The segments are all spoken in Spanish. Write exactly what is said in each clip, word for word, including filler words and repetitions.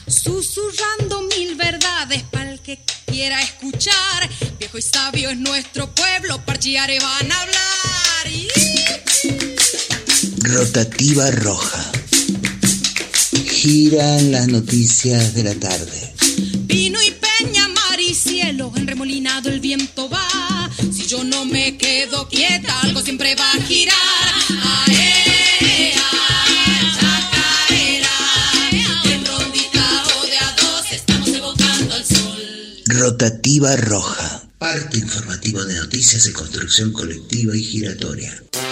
susurrando mil verdades para el que quiera escuchar. Viejo y sabio es nuestro pueblo, parchiare van a hablar. Y... Rotativa Roja. Giran las noticias de la tarde. Pino y peña, mar y cielo, enremolinado el viento va. Si yo no me quedo quieta, algo siempre va a girar. Ae, ae, chacarera, en rondita o de a dos estamos evocando al sol. Rotativa Roja. Parte informativo de noticias de construcción colectiva y giratoria.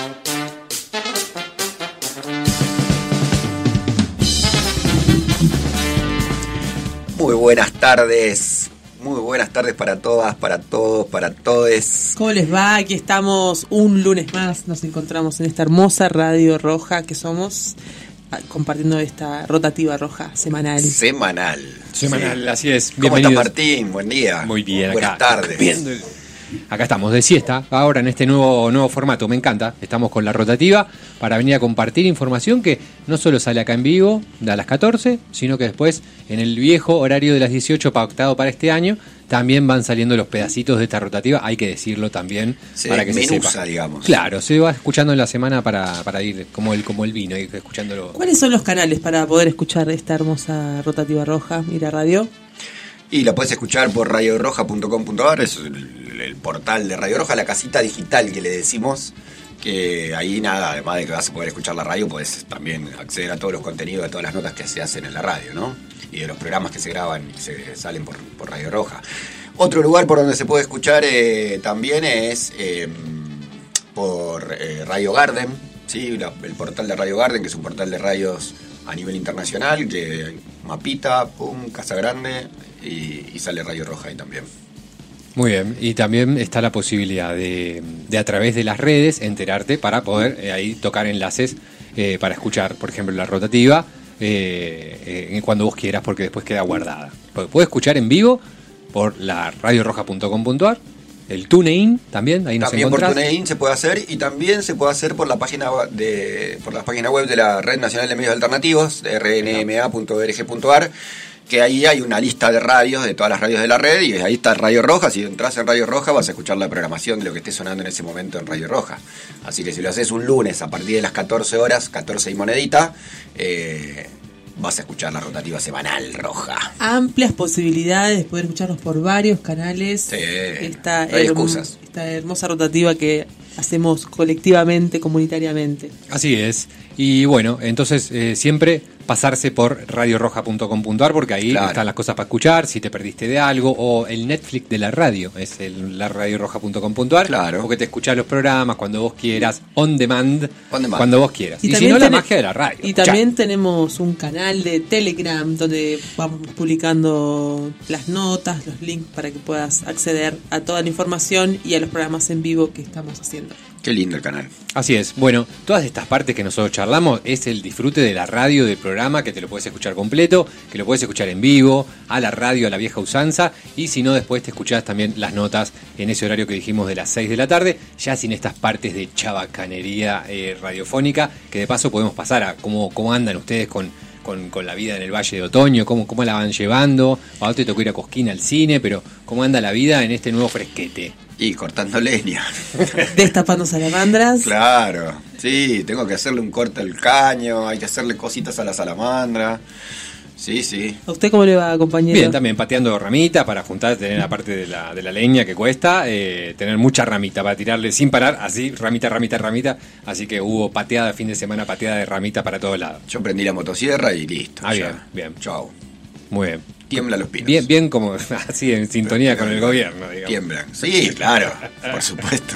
Muy buenas tardes, muy buenas tardes para todas, para todos, para todes. ¿Cómo les va? Aquí estamos un lunes más, nos encontramos en esta hermosa Radio Roja que somos, compartiendo esta Rotativa Roja semanal. Semanal. Semanal, sí. Así es. ¿Cómo estás, Martín? Buen día. Muy bien, buenas acá. tardes. Viendo el... Acá estamos de siesta, ahora en este nuevo nuevo formato, me encanta. Estamos con la Rotativa para venir a compartir información que no solo sale acá en vivo a las catorce, sino que después en el viejo horario de las dieciocho pactado para este año también van saliendo los pedacitos de esta Rotativa, hay que decirlo también se para que menuza, se sepa. Digamos. Claro, se va escuchando en la semana para, para ir como el como el vino, ir escuchándolo. ¿Cuáles son los canales para poder escuchar esta hermosa Rotativa Roja, Mira Radio? Y la puedes escuchar por radio roja punto com punto a r, es el, el portal de Radio Roja, la casita digital que le decimos, que ahí nada, además de que vas a poder escuchar la radio, puedes también acceder a todos los contenidos de todas las notas que se hacen en la radio, ¿no? Y de los programas que se graban y se salen por, por Radio Roja. Otro lugar por donde se puede escuchar eh, también es eh, por eh, Radio Garden, ¿sí? La, el portal de Radio Garden, que es un portal de radios a nivel internacional, que mapita, pum, Casa Grande, y, y sale Radio Roja ahí también. Muy bien, y también está la posibilidad de, de a través de las redes enterarte para poder eh, ahí tocar enlaces eh, para escuchar, por ejemplo, la Rotativa eh, eh, cuando vos quieras, porque después queda guardada. Puedes escuchar en vivo por la radio roja punto com punto a r, el TuneIn también, ahí nos también encontrás. Por TuneIn se puede hacer, y también se puede hacer por la página de por la página web de la Red Nacional de Medios Alternativos, r n m a punto org punto a r, que ahí hay una lista de radios, de todas las radios de la red, y ahí está Radio Roja. Si entras en Radio Roja vas a escuchar la programación de lo que esté sonando en ese momento en Radio Roja. Así que si lo haces un lunes a partir de las catorce horas, catorce y monedita, eh, vas a escuchar la Rotativa Semanal Roja. Amplias posibilidades de poder escucharnos por varios canales. Sí, esta, no hay herm- excusas. esta hermosa Rotativa que hacemos colectivamente, comunitariamente. Así es. Y bueno, entonces eh, siempre pasarse por radio roja punto com punto a r, porque ahí Claro. están las cosas para escuchar, si te perdiste de algo, o el Netflix de la radio, es el, la radio roja punto com punto a r, Claro. porque te escuchás los programas cuando vos quieras, on demand, On demand. cuando vos quieras. Y, si también no, la tene- magia de la radio. Y escuchá. también tenemos un canal de Telegram donde vamos publicando las notas, los links para que puedas acceder a toda la información y a los programas en vivo que estamos haciendo. Qué lindo el canal. Así es. Bueno, todas estas partes que nosotros charlamos es el disfrute de la radio, del programa, que te lo puedes escuchar completo, que lo puedes escuchar en vivo, a la radio, a la vieja usanza, y si no, después te escuchás también las notas en ese horario que dijimos de las seis de la tarde, ya sin estas partes de chabacanería eh, radiofónica, que de paso podemos pasar a cómo, cómo andan ustedes con, con, con la vida en el Valle de Otoño, cómo, cómo la van llevando. Ahora te tocó ir a Cosquín al cine, pero cómo anda la vida en este nuevo fresquete. Y cortando leña. Destapando salamandras. Claro, sí, tengo que hacerle un corte al caño, hay que hacerle cositas a la salamandra. Sí, sí. ¿A usted cómo le va, compañero? Bien, también pateando ramita para juntar, tener aparte de la, de la leña que cuesta, eh, tener mucha ramita para tirarle sin parar, así, ramita, ramita, ramita. Así que hubo pateada, fin de semana, pateada de ramita para todos lados. Yo prendí la motosierra y listo. Ah, ya. bien, bien. Chau. Muy bien. Tiembla los pinos. Bien, bien como así, en sintonía con el gobierno, digamos. Tiemblan. Sí, claro, por supuesto.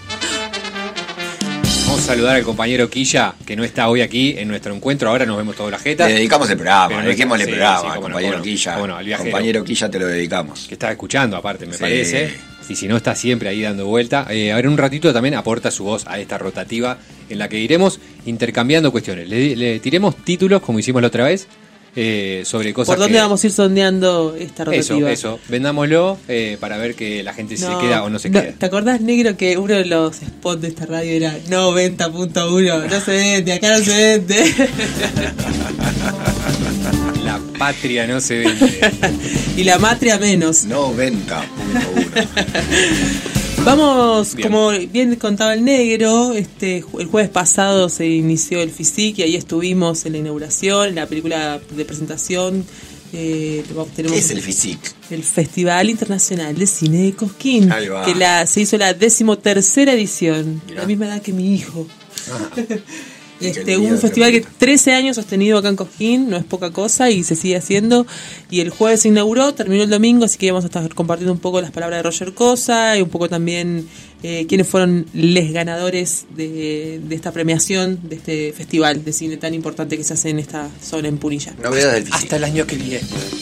Vamos a saludar al compañero Quilla, que no está hoy aquí en nuestro encuentro. Ahora nos vemos toda la jeta. Le dedicamos el programa, Pero no dediquémosle el está- sí, programa, sí, cómo no, compañero cómo no, Quilla. cómo no, al viajero. Compañero Quilla, te lo dedicamos. Que está escuchando aparte, me Sí. parece. Y si no, está siempre ahí dando vuelta. Eh, a ver, un ratito también aporta su voz a esta rotativa en la que iremos intercambiando cuestiones. Le, le tiremos títulos, como hicimos la otra vez, eh, sobre cosas ¿Por dónde que... vamos a ir sondeando esta Eso, rotativa? eso. Vendámoslo eh, para ver que la gente No, se queda o no se no, queda. ¿te acordás, negro, que uno de los spots de esta radio era noventa punto uno? No se vende, acá no se vende. La patria no se vende. Y la matria menos. noventa punto uno. Vamos, Bien. como bien contaba el negro, este el jueves pasado se inició el FISIC y ahí estuvimos en la inauguración, en la película de presentación. Eh, tenemos ¿Qué es el FISIC? El Festival Internacional de Cine de Cosquín, Ahí va. que la, se hizo la decimotercera edición, Mirá. la misma edad que mi hijo. Ah. Y que Este, el día un de festival que repente. trece años sostenido acá en Cosquín, no es poca cosa y se sigue haciendo. Y el jueves se inauguró, terminó el domingo, así que vamos a estar compartiendo un poco las palabras de Roger Cosa y un poco también eh, quiénes fueron los ganadores de, de esta premiación, de este festival de cine tan importante que se hace en esta zona en Punilla. Novedades del FISIC. Hasta el año que viene.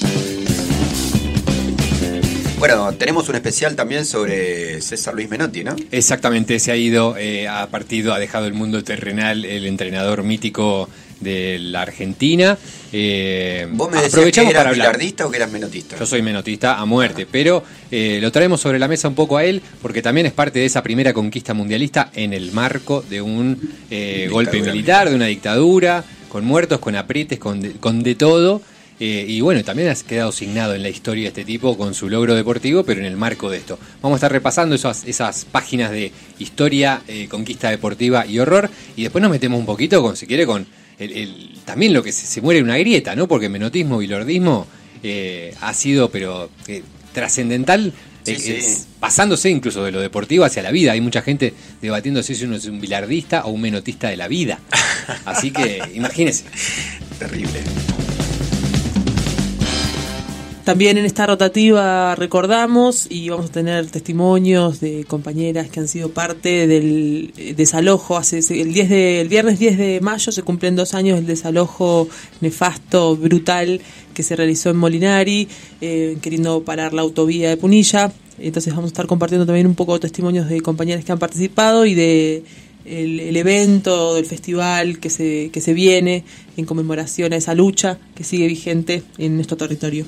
Bueno, tenemos un especial también sobre César Luis Menotti, ¿no? Exactamente, se ha ido eh, a partido, ha dejado el mundo terrenal el entrenador mítico de la Argentina. Eh, ¿Vos me decías que aprovechamos eras para hablar. bilardista o que eras menotista? Yo soy menotista a muerte, pero eh, lo traemos sobre la mesa un poco a él, porque también es parte de esa primera conquista mundialista en el marco de un eh, golpe militar, de una dictadura, con muertos, con aprietes, con de, con de todo. Eh, y bueno, también ha quedado signado en la historia este tipo con su logro deportivo, pero en el marco de esto. Vamos a estar repasando esas, esas páginas de historia, eh, conquista deportiva y horror, y después nos metemos un poquito con, si quiere, con el, el, también lo que se, se muere una grieta, ¿no? Porque menotismo y lordismo eh, ha sido, pero eh, trascendental. Sí, eh, sí. es, pasándose incluso de lo deportivo hacia la vida. Hay mucha gente debatiendo si uno es un bilardista o un menotista de la vida. Así que imagínense. Terrible. También en esta rotativa recordamos y vamos a tener testimonios de compañeras que han sido parte del desalojo. Hace el, diez de, el viernes diez de mayo se cumplen dos años del desalojo nefasto, brutal, que se realizó en Molinari, eh, queriendo parar la autovía de Punilla. Entonces vamos a estar compartiendo también un poco de testimonios de compañeras que han participado y de el, el evento del festival que se, que se viene en conmemoración a esa lucha que sigue vigente en nuestro territorio.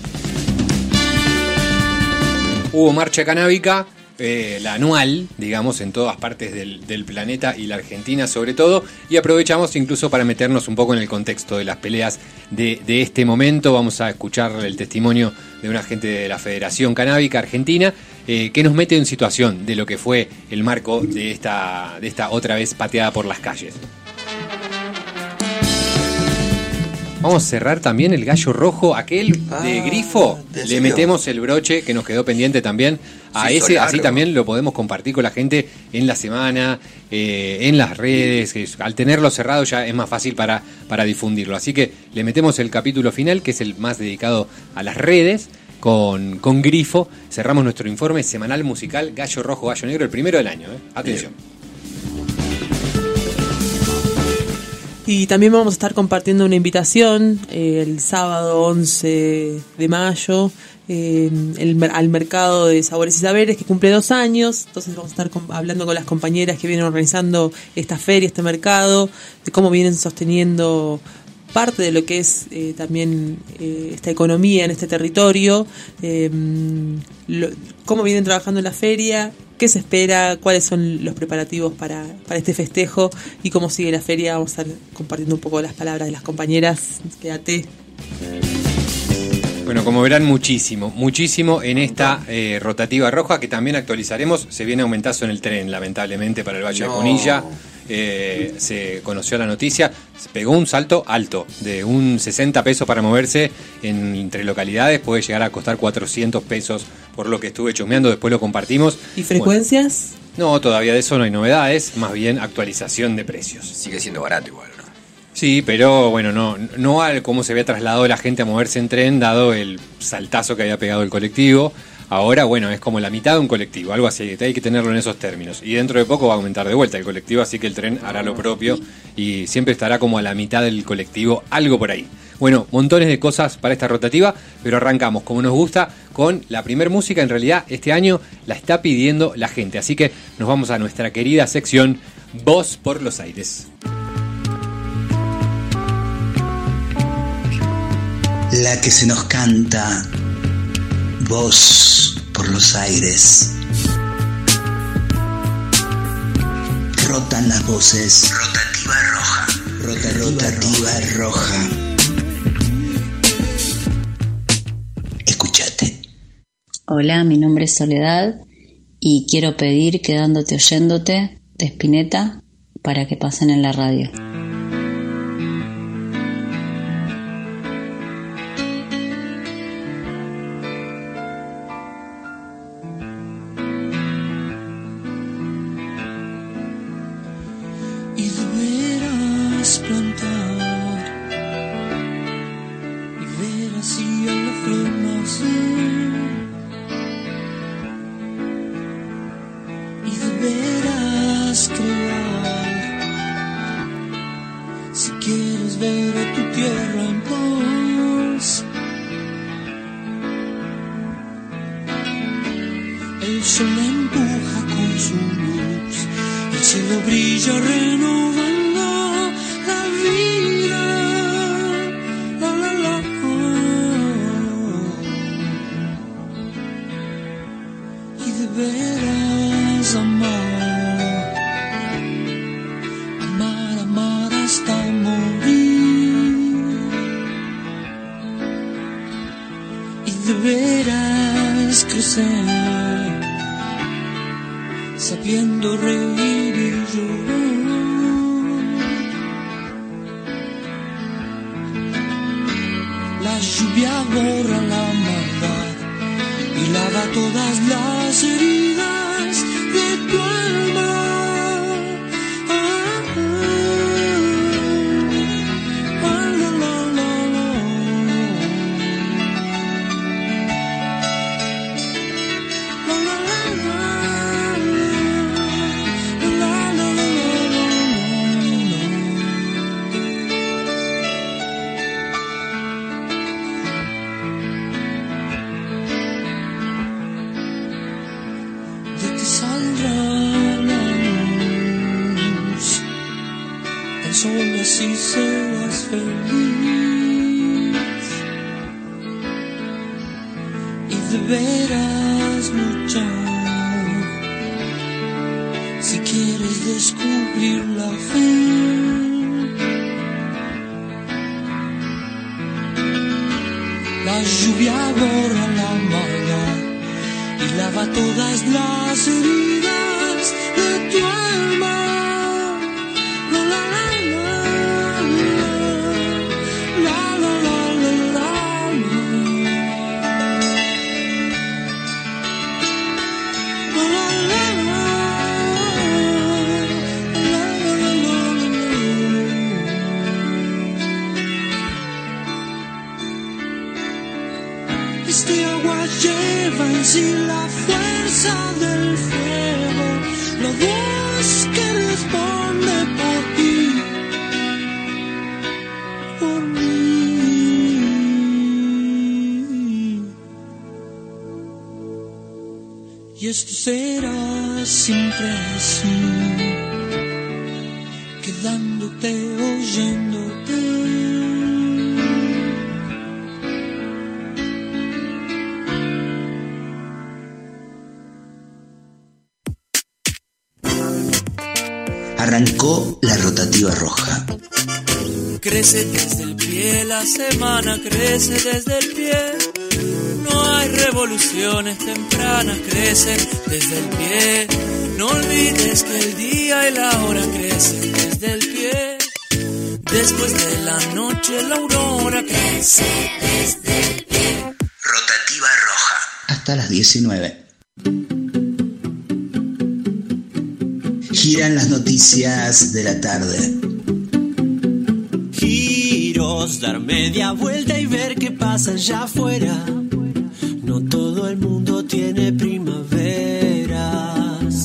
Hubo marcha canábica, eh, la anual, digamos, en todas partes del, del planeta y la Argentina sobre todo, y aprovechamos incluso para meternos un poco en el contexto de las peleas de, de este momento. Vamos a escuchar el testimonio de un agente de la Federación Canábica Argentina, eh, que nos mete en situación de lo que fue el marco de esta, de esta otra vez pateada por las calles. Vamos a cerrar también el gallo rojo, aquel Ah, de grifo. ¿en Le serio? metemos el broche que nos quedó pendiente también a Se hizo ese, así largo. también lo podemos compartir con la gente en la semana, eh, en las redes. Que al tenerlo cerrado ya es más fácil para, para difundirlo. Así que le metemos el capítulo final, que es el más dedicado a las redes, con, con grifo. Cerramos nuestro informe semanal musical Gallo Rojo, Gallo Negro, el primero del año. ¿eh? Atención. Y también vamos a estar compartiendo una invitación eh, el sábado once de mayo eh, el, al mercado de Sabores y Saberes, que cumple dos años. Entonces vamos a estar com- hablando con las compañeras que vienen organizando esta feria, este mercado, de cómo vienen sosteniendo parte de lo que es eh, también eh, esta economía en este territorio, eh, lo, cómo vienen trabajando en la feria, qué se espera, cuáles son los preparativos para, para este festejo y cómo sigue la feria. Vamos a estar compartiendo un poco las palabras de las compañeras. Quédate. Bueno, como verán, muchísimo, muchísimo en esta eh, rotativa roja, que también actualizaremos. Se viene aumentazo en el tren, lamentablemente, para el Valle No. de Punilla. Eh, se conoció la noticia, se pegó un salto alto, de un sesenta pesos para moverse en, entre localidades, puede llegar a costar cuatrocientos pesos, por lo que estuve chusmeando, después lo compartimos. ¿Y frecuencias? Bueno, no, todavía de eso no hay novedades, más bien actualización de precios. Sigue siendo barato igual, ¿no? Sí, pero bueno, no, no al cómo se había trasladado la gente a moverse en tren, dado el saltazo que había pegado el colectivo. Ahora, bueno, es como la mitad de un colectivo, algo así, hay que tenerlo en esos términos. Y dentro de poco va a aumentar de vuelta el colectivo, así que el tren hará lo propio y siempre estará como a la mitad del colectivo, algo por ahí. Bueno, montones de cosas para esta rotativa, pero arrancamos, como nos gusta, con la primer música. En realidad, este año la está pidiendo la gente, así que nos vamos a nuestra querida sección Voz por los Aires. La que se nos canta, voz por los aires. Rotan las voces. Rotativa roja. Rota, rotativa roja. Escuchate. Hola, mi nombre es Soledad y quiero pedir Quedándote Oyéndote de Spinetta para que pasen en la radio. Y deberás plantar y ver así a la flor nacer. Y deberás crear si quieres ver a tu tierra en paz. El sol empuja con su luz, el cielo brilla renovando la vida. La, la, la. Y deberás amar, amar, amar hasta morir. Y deberás crecer, sabiendo reír y llorar. La lluvia borra la maldad y lava todas las heridas de tu alma. Ah, ah, ah, la, la, la, la. La, la, la, la, la, la, la, de ti saldrá la luz, tan solo así serás feliz. Y deberás luchar si quieres descubrir la fe. La lluvia borra la maldad y lava todas las heridas de tu alma. La, la, la, la, la, la, la, la, la, la. La, la, la, la, la, la, la, la. Este agua lleva en sí la fuerza del fuego, la voz que responde por ti, por mí. Y esto será siempre así, quedándote oyéndote. Arrancó la rotativa roja. Crece desde el pie, la semana crece desde el pie. No hay revoluciones tempranas, crecen desde el pie. No olvides que el día y la hora crecen desde el pie. Después de la noche la aurora crece desde el pie. Rotativa roja. Hasta las diecinueve. Giran las noticias de la tarde. Giros, dar media vuelta y ver qué pasa allá afuera. No todo el mundo tiene primaveras.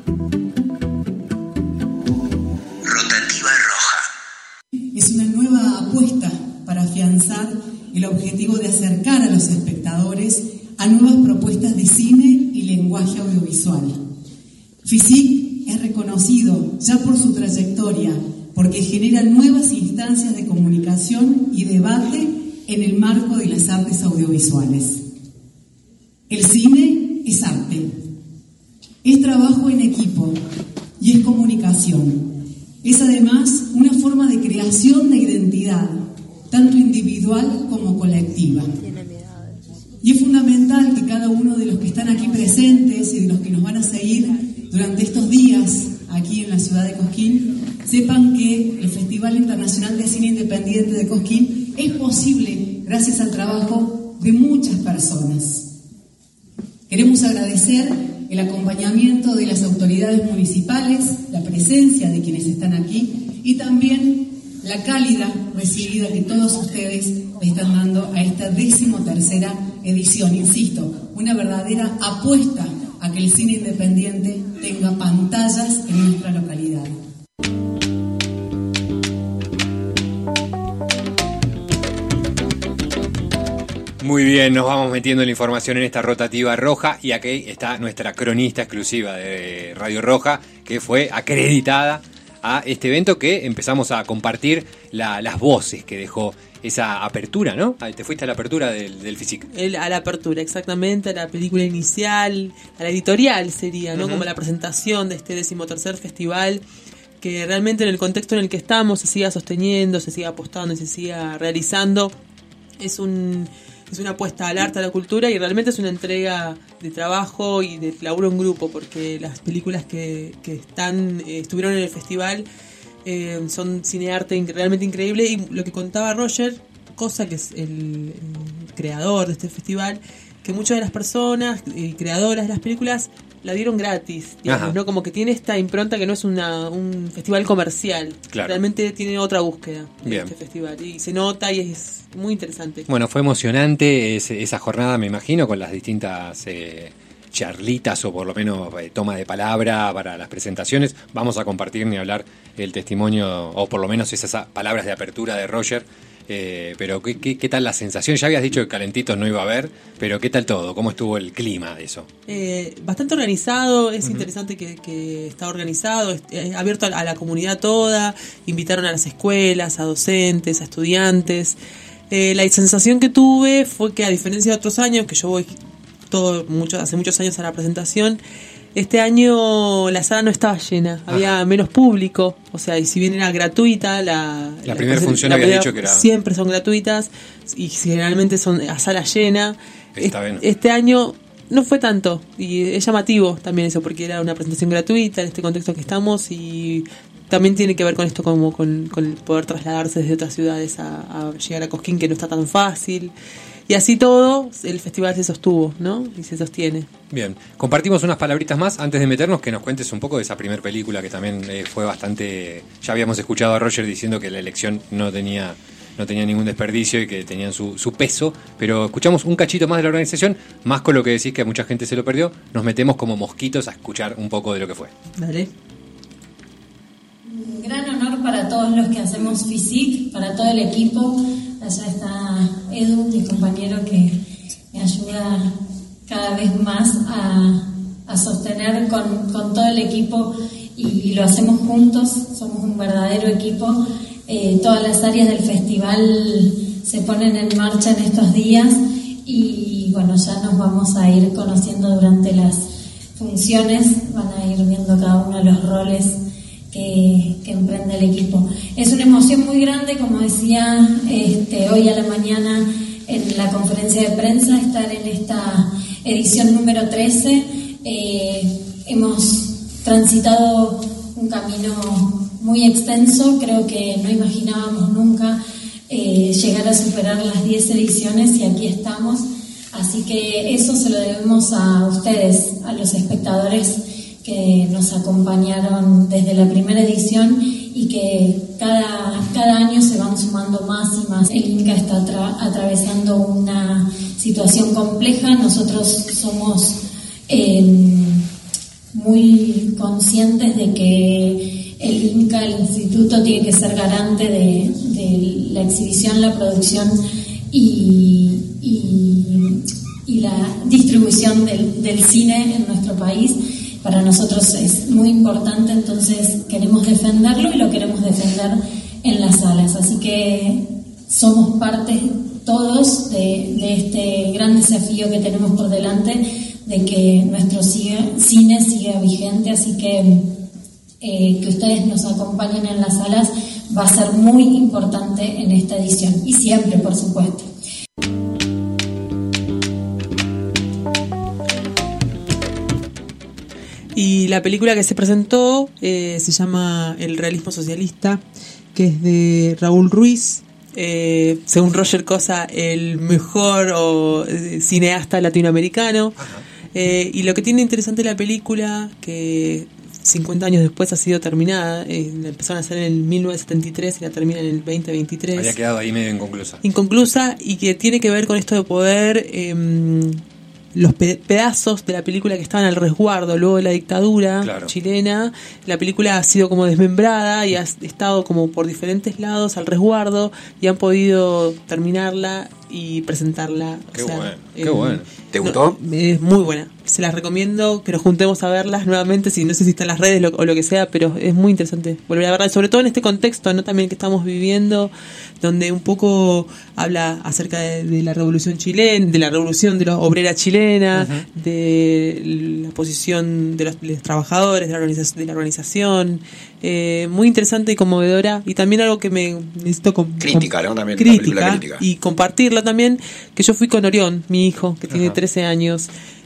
Rotativa roja. Es una nueva apuesta para afianzar el objetivo de acercar a los espectadores a nuevas propuestas de cine y lenguaje audiovisual. FISIC es reconocido ya por su trayectoria, porque genera nuevas instancias de comunicación y debate en el marco de las artes audiovisuales. El cine es arte, es trabajo en equipo y es comunicación. Es además una forma de creación de identidad, tanto individual como colectiva. Y es fundamental uno de los que están aquí presentes y de los que nos van a seguir durante estos días aquí en la ciudad de Cosquín, sepan que el Festival Internacional de Cine Independiente de Cosquín es posible gracias al trabajo de muchas personas. Queremos agradecer el acompañamiento de las autoridades municipales, la presencia de quienes están aquí y también la cálida recibida que todos ustedes le están dando a esta decimotercera edición. Insisto, una verdadera apuesta a que el cine independiente tenga pantallas en nuestra localidad. Muy bien, nos vamos metiendo la información en esta rotativa roja y aquí está nuestra cronista exclusiva de Radio Roja que fue acreditada a este evento que empezamos a compartir la, las voces que dejó esa apertura, ¿no? Te fuiste a la apertura del, del FISIC. El, a la apertura, exactamente, a la película inicial, a la editorial sería, ¿no? Uh-huh. Como la presentación de este decimotercer festival, que realmente en el contexto en el que estamos se siga sosteniendo, se siga apostando y se siga realizando. Es un... Es una apuesta al arte, a la cultura y realmente es una entrega de trabajo y de laburo en grupo, porque las películas que, que están eh, estuvieron en el festival eh, son cinearte realmente increíble. Y lo que contaba Roger, cosa que es el, el creador de este festival, que muchas de las personas eh, creadoras de las películas la dieron gratis, digamos, ¿no? Como que tiene esta impronta que no es una, un festival comercial. Claro. Realmente tiene otra búsqueda de este festival y se nota y es muy interesante. Bueno, fue emocionante ese, esa jornada, me imagino, con las distintas eh, charlitas o por lo menos eh, toma de palabra para las presentaciones. Vamos a compartir ni hablar el testimonio o por lo menos esas palabras de apertura de Roger. Eh, pero ¿qué, qué, ¿qué tal la sensación? Ya habías dicho que calentitos no iba a haber, pero ¿qué tal todo? ¿Cómo estuvo el clima de eso? Eh, bastante organizado, es uh-huh. interesante que, que está organizado, es, es abierto a la, a la comunidad toda, invitaron a las escuelas, a docentes, a estudiantes. Eh, la sensación que tuve fue que a diferencia de otros años, que yo voy todo mucho, hace muchos años a la presentación, este año la sala no estaba llena, había Ajá. menos público, o sea, y si bien era gratuita, la, la, la primera función la había primera, dicho que era... Siempre son gratuitas y generalmente son a sala llena. Está bien. Este año no fue tanto y es llamativo también eso, porque era una presentación gratuita en este contexto que estamos y también tiene que ver con esto como con, con el poder trasladarse desde otras ciudades a, a llegar a Cosquín, que no está tan fácil. Y así todo, el festival se sostuvo, ¿no? Y se sostiene. Bien, compartimos unas palabritas más antes de meternos, que nos cuentes un poco de esa primera película que también eh, fue bastante... Ya habíamos escuchado a Roger diciendo que la elección no tenía, no tenía ningún desperdicio y que tenían su, su peso, pero escuchamos un cachito más de la organización, más con lo que decís que a mucha gente se lo perdió, nos metemos como mosquitos a escuchar un poco de lo que fue. Dale. Un gran honor para todos los que hacemos FISIC, para todo el equipo. Allá está Edu, mi compañero, que me ayuda cada vez más a, a sostener con, con todo el equipo y, y lo hacemos juntos, somos un verdadero equipo. Eh, todas las áreas del festival se ponen en marcha en estos días y bueno, ya nos vamos a ir conociendo durante las funciones, van a ir viendo cada uno de los roles Que, que emprende el equipo. Es una emoción muy grande, como decía este, hoy a la mañana en la conferencia de prensa, estar en esta edición número trece. Eh, hemos transitado un camino muy extenso, creo que no imaginábamos nunca eh, llegar a superar las diez ediciones y aquí estamos, así que eso se lo debemos a ustedes, a los espectadores que nos acompañaron desde la primera edición y que cada, cada año se van sumando más y más. El Inca está atra- atravesando una situación compleja. Nosotros somos eh, muy conscientes de que el Inca, el instituto, tiene que ser garante de, de la exhibición, la producción y, y, y la distribución del, del cine en nuestro país. Para nosotros es muy importante, entonces queremos defenderlo y lo queremos defender en las salas. Así que somos parte todos de, de este gran desafío que tenemos por delante, de que nuestro cine siga vigente. Así que eh, que ustedes nos acompañen en las salas va a ser muy importante en esta edición y siempre, por supuesto. Y la película que se presentó eh, se llama El realismo socialista, que es de Raúl Ruiz, eh, según Roger Cosa, el mejor o, eh, cineasta latinoamericano. Eh, y lo que tiene interesante la película, que cincuenta años después ha sido terminada, eh, la empezaron a hacer en el mil novecientos setenta y tres y la terminan en el veinte veintitrés. Había quedado ahí medio inconclusa. Inconclusa, y que tiene que ver con esto de poder... Eh, los pe- pedazos de la película que estaban al resguardo luego de la dictadura claro. chilena, la película ha sido como desmembrada y ha estado como por diferentes lados al resguardo y han podido terminarla y presentarla. Qué o sea, bueno, eh, qué bueno. ¿Te gustó? No, es muy buena. Se las recomiendo que nos juntemos a verlas nuevamente, si no sé si está en las redes lo, o lo que sea, pero es muy interesante volver a verla, sobre todo en este contexto, ¿no? También que estamos viviendo, donde un poco habla acerca de, de la revolución chilena, de la revolución de la obrera chilena, uh-huh. de la posición de los, de los trabajadores, de la organización, de la organización. Eh, muy interesante y conmovedora, y también algo que me necesito com- crítica, ¿no? También crítica, crítica y compartirla también, que yo fui con Orión, mi hijo, que tiene uh-huh. trece años,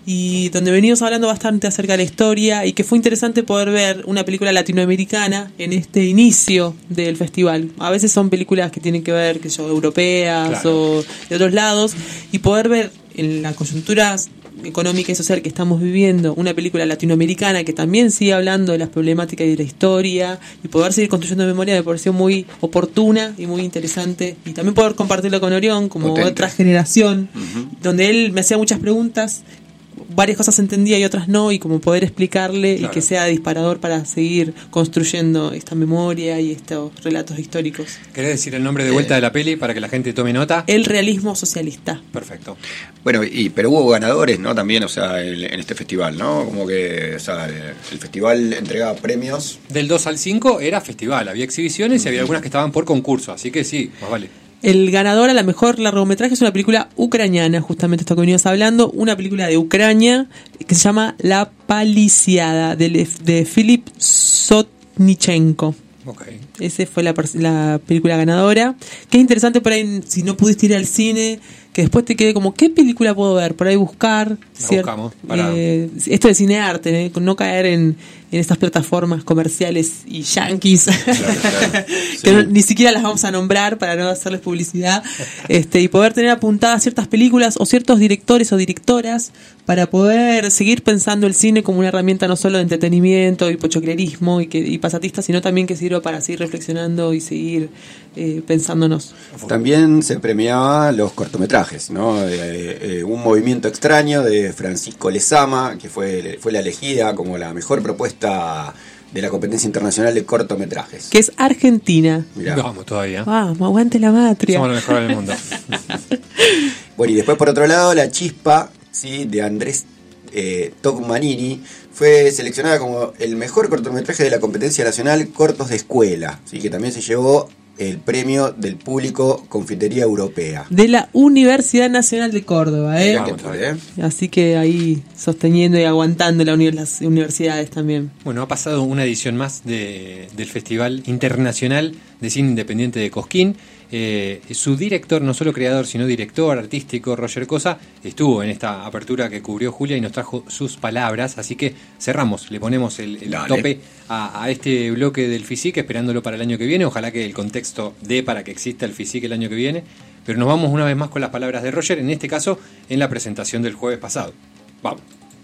y donde venimos hablando bastante acerca de la historia, y que fue interesante poder ver una película latinoamericana en este inicio del festival. A veces son películas que tienen que ver, que son europeas claro. o de otros lados, y poder ver en la coyuntura económica y social que estamos viviendo una película latinoamericana que también sigue hablando de las problemáticas y de la historia, y poder seguir construyendo memoria me pareció muy oportuna y muy interesante, y también poder compartirlo con Orión como Potente. Otra generación, uh-huh. donde él me hacía muchas preguntas, varias cosas entendía y otras no, y como poder explicarle claro. y que sea disparador para seguir construyendo esta memoria y estos relatos históricos. ¿Querés decir el nombre de vuelta eh, de la peli para que la gente tome nota? El realismo socialista. Perfecto. Bueno, y pero hubo ganadores, ¿no? También, o sea, el, en este festival, ¿no? Como que, o sea, el, el festival entregaba premios. Del dos al cinco era festival, había exhibiciones uh-huh. y había algunas que estaban por concurso, así que sí, más vale. El ganador a la mejor largometraje es una película ucraniana, justamente esto que veníamos hablando, una película de Ucrania que se llama La Paliciada, de, de Filip Sotnichenko. Okay. Esa fue la, la película ganadora. Que es interesante por ahí, si no pudiste ir al cine, que después te quede como, ¿qué película puedo ver? Por ahí buscar. La buscamos, para... eh, esto de cinearte, ¿eh? No caer en, en estas plataformas comerciales y yanquis, claro, claro. que sí. no, ni siquiera las vamos a nombrar para no hacerles publicidad, este, y poder tener apuntadas ciertas películas o ciertos directores o directoras para poder seguir pensando el cine como una herramienta no solo de entretenimiento y pochoclerismo y, que, y pasatista, sino también que sirva para seguir reflexionando y seguir eh, pensándonos. También se premiaba los cortometrajes, ¿no? Eh, eh, un movimiento extraño de Francisco Lezama, que fue, fue la elegida como la mejor propuesta de la competencia internacional de cortometrajes. Que es Argentina. Mirá. Vamos todavía. Vamos, aguante la matria. Somos los mejores del mundo. Bueno, y después por otro lado, La Chispa, sí, de Andrés eh, Togmanini, fue seleccionada como el mejor cortometraje de la competencia nacional Cortos de Escuela, ¿sí? Que también se llevó el premio del público Confitería Europea. De la Universidad Nacional de Córdoba, ¿eh? Vamos, ¿eh? Así que ahí sosteniendo y aguantando la uni- las universidades también. Bueno, ha pasado una edición más de, del Festival Internacional de Cine Independiente de Cosquín. Eh, su director, no solo creador, sino director artístico, Roger Cosa, estuvo en esta apertura que cubrió Julia y nos trajo sus palabras, así que cerramos, le ponemos el, el tope a, a este bloque del FISIC, esperándolo para el año que viene. Ojalá que el contexto dé para que exista el FISIC el año que viene, pero nos vamos una vez más con las palabras de Roger, en este caso en la presentación del jueves pasado. Vamos.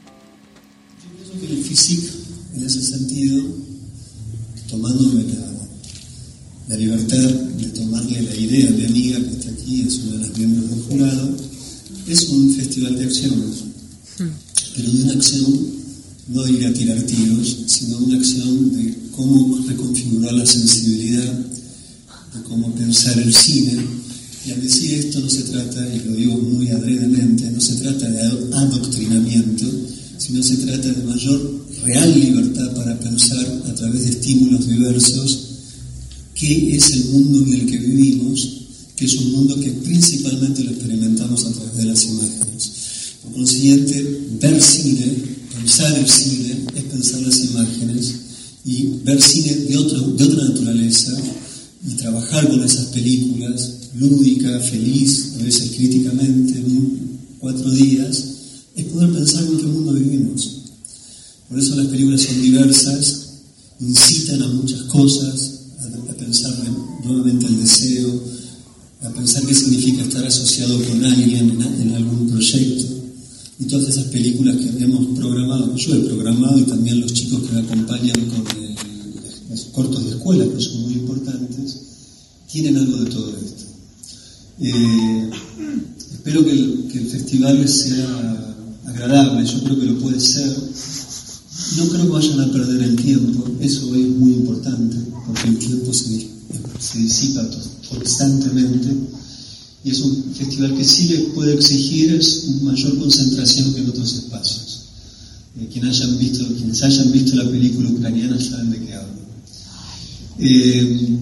Yo pienso que el FISIC, en ese sentido, tomándome la la libertad de tomarle la idea a mi amiga que está aquí, es una de las miembros del jurado, es un festival de acción, pero de una acción no de ir a tirar tiros, sino una acción de cómo reconfigurar la sensibilidad, de cómo pensar el cine. Y al decir esto no se trata, y lo digo muy adredamente, no se trata de adoctrinamiento, sino se trata de mayor real libertad para pensar a través de estímulos diversos qué es el mundo en el que vivimos, que es un mundo que principalmente lo experimentamos a través de las imágenes. Por consiguiente, ver cine, pensar el cine, es pensar las imágenes, y ver cine de, otro, de otra naturaleza, y trabajar con esas películas, lúdica, feliz, a veces críticamente, en cuatro días, es poder pensar en qué mundo vivimos. Por eso las películas son diversas, incitan a muchas cosas, a, a pensar nuevamente el deseo, a pensar qué significa estar asociado con alguien en, en algún proyecto. Y todas esas películas que hemos programado, yo he programado, y también los chicos que me acompañan con el, los cortos de escuela, que son muy importantes, tienen algo de todo esto. Eh, espero que el, que el festival les sea agradable, yo creo que lo puede ser. No creo que vayan a perder el tiempo, eso es muy importante, porque el tiempo se, se disipa constantemente. Y es un festival que sí les puede exigir es una mayor concentración que en otros espacios. Eh, quien hayan visto, quienes hayan visto la película ucraniana saben de qué hablo. Eh,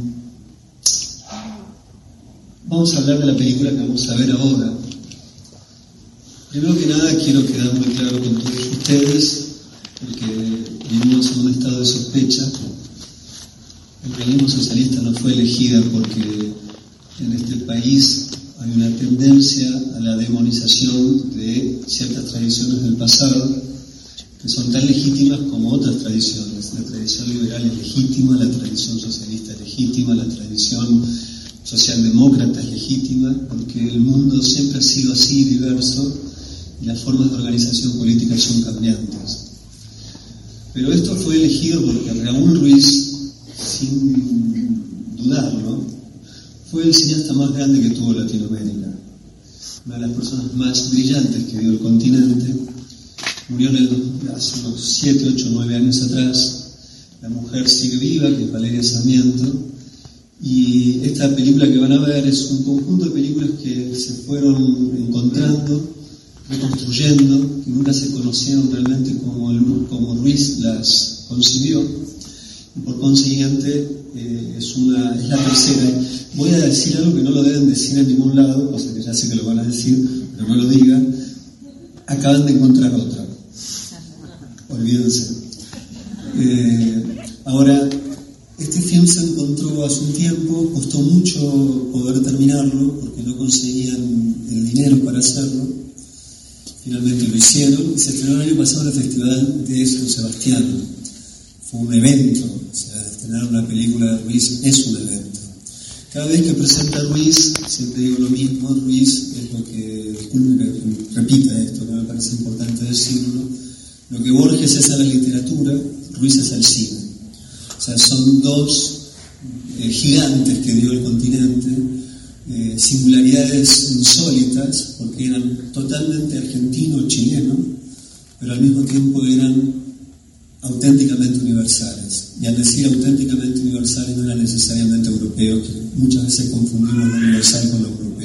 vamos a hablar de la película que vamos a ver ahora. Primero que nada quiero quedar muy claro con todos ustedes, porque vivimos en un estado de sospecha. El realismo socialista no fue elegida porque en este país hay una tendencia a la demonización de ciertas tradiciones del pasado que son tan legítimas como otras tradiciones. La tradición liberal es legítima, la tradición socialista es legítima, la tradición socialdemócrata es legítima, porque el mundo siempre ha sido así, diverso, y las formas de organización política son cambiantes. Pero esto fue elegido porque Raúl Ruiz, sin dudarlo, fue el cineasta más grande que tuvo Latinoamérica, una de las personas más brillantes que dio el continente. Murió en el, hace unos siete, ocho, nueve años atrás. La mujer sigue viva, que es Valeria Sarmiento, y esta película que van a ver es un conjunto de películas que se fueron encontrando, reconstruyendo, que nunca se conocieron realmente como, el, como Ruiz las concibió, y por consiguiente eh, es, una, es la tercera. Voy a decir algo que no lo deben decir en ningún lado, cosa que ya sé que lo van a decir, pero no lo digan. Acaban de encontrar otra. Olvídense. Eh, ahora, este film se encontró hace un tiempo, costó mucho poder terminarlo porque no conseguían el dinero para hacerlo. Finalmente lo hicieron y se estrenó el año pasado en el Festival de San Sebastián. Fue un evento, o sea, estrenar una película de Ruiz es un evento. Cada vez que presenta a Ruiz, siempre digo lo mismo, Ruiz es lo que, disculpe que repita esto, que me parece importante decirlo, lo que Borges es a la literatura, Ruiz es al cine. O sea, son dos eh, gigantes que dio el continente, eh, singularidades insólitas, porque eran totalmente argentino-chileno, pero al mismo tiempo eran auténticamente universales. Y al decir auténticamente universales no era necesariamente europeo, que muchas veces confundimos lo universal con lo europeo.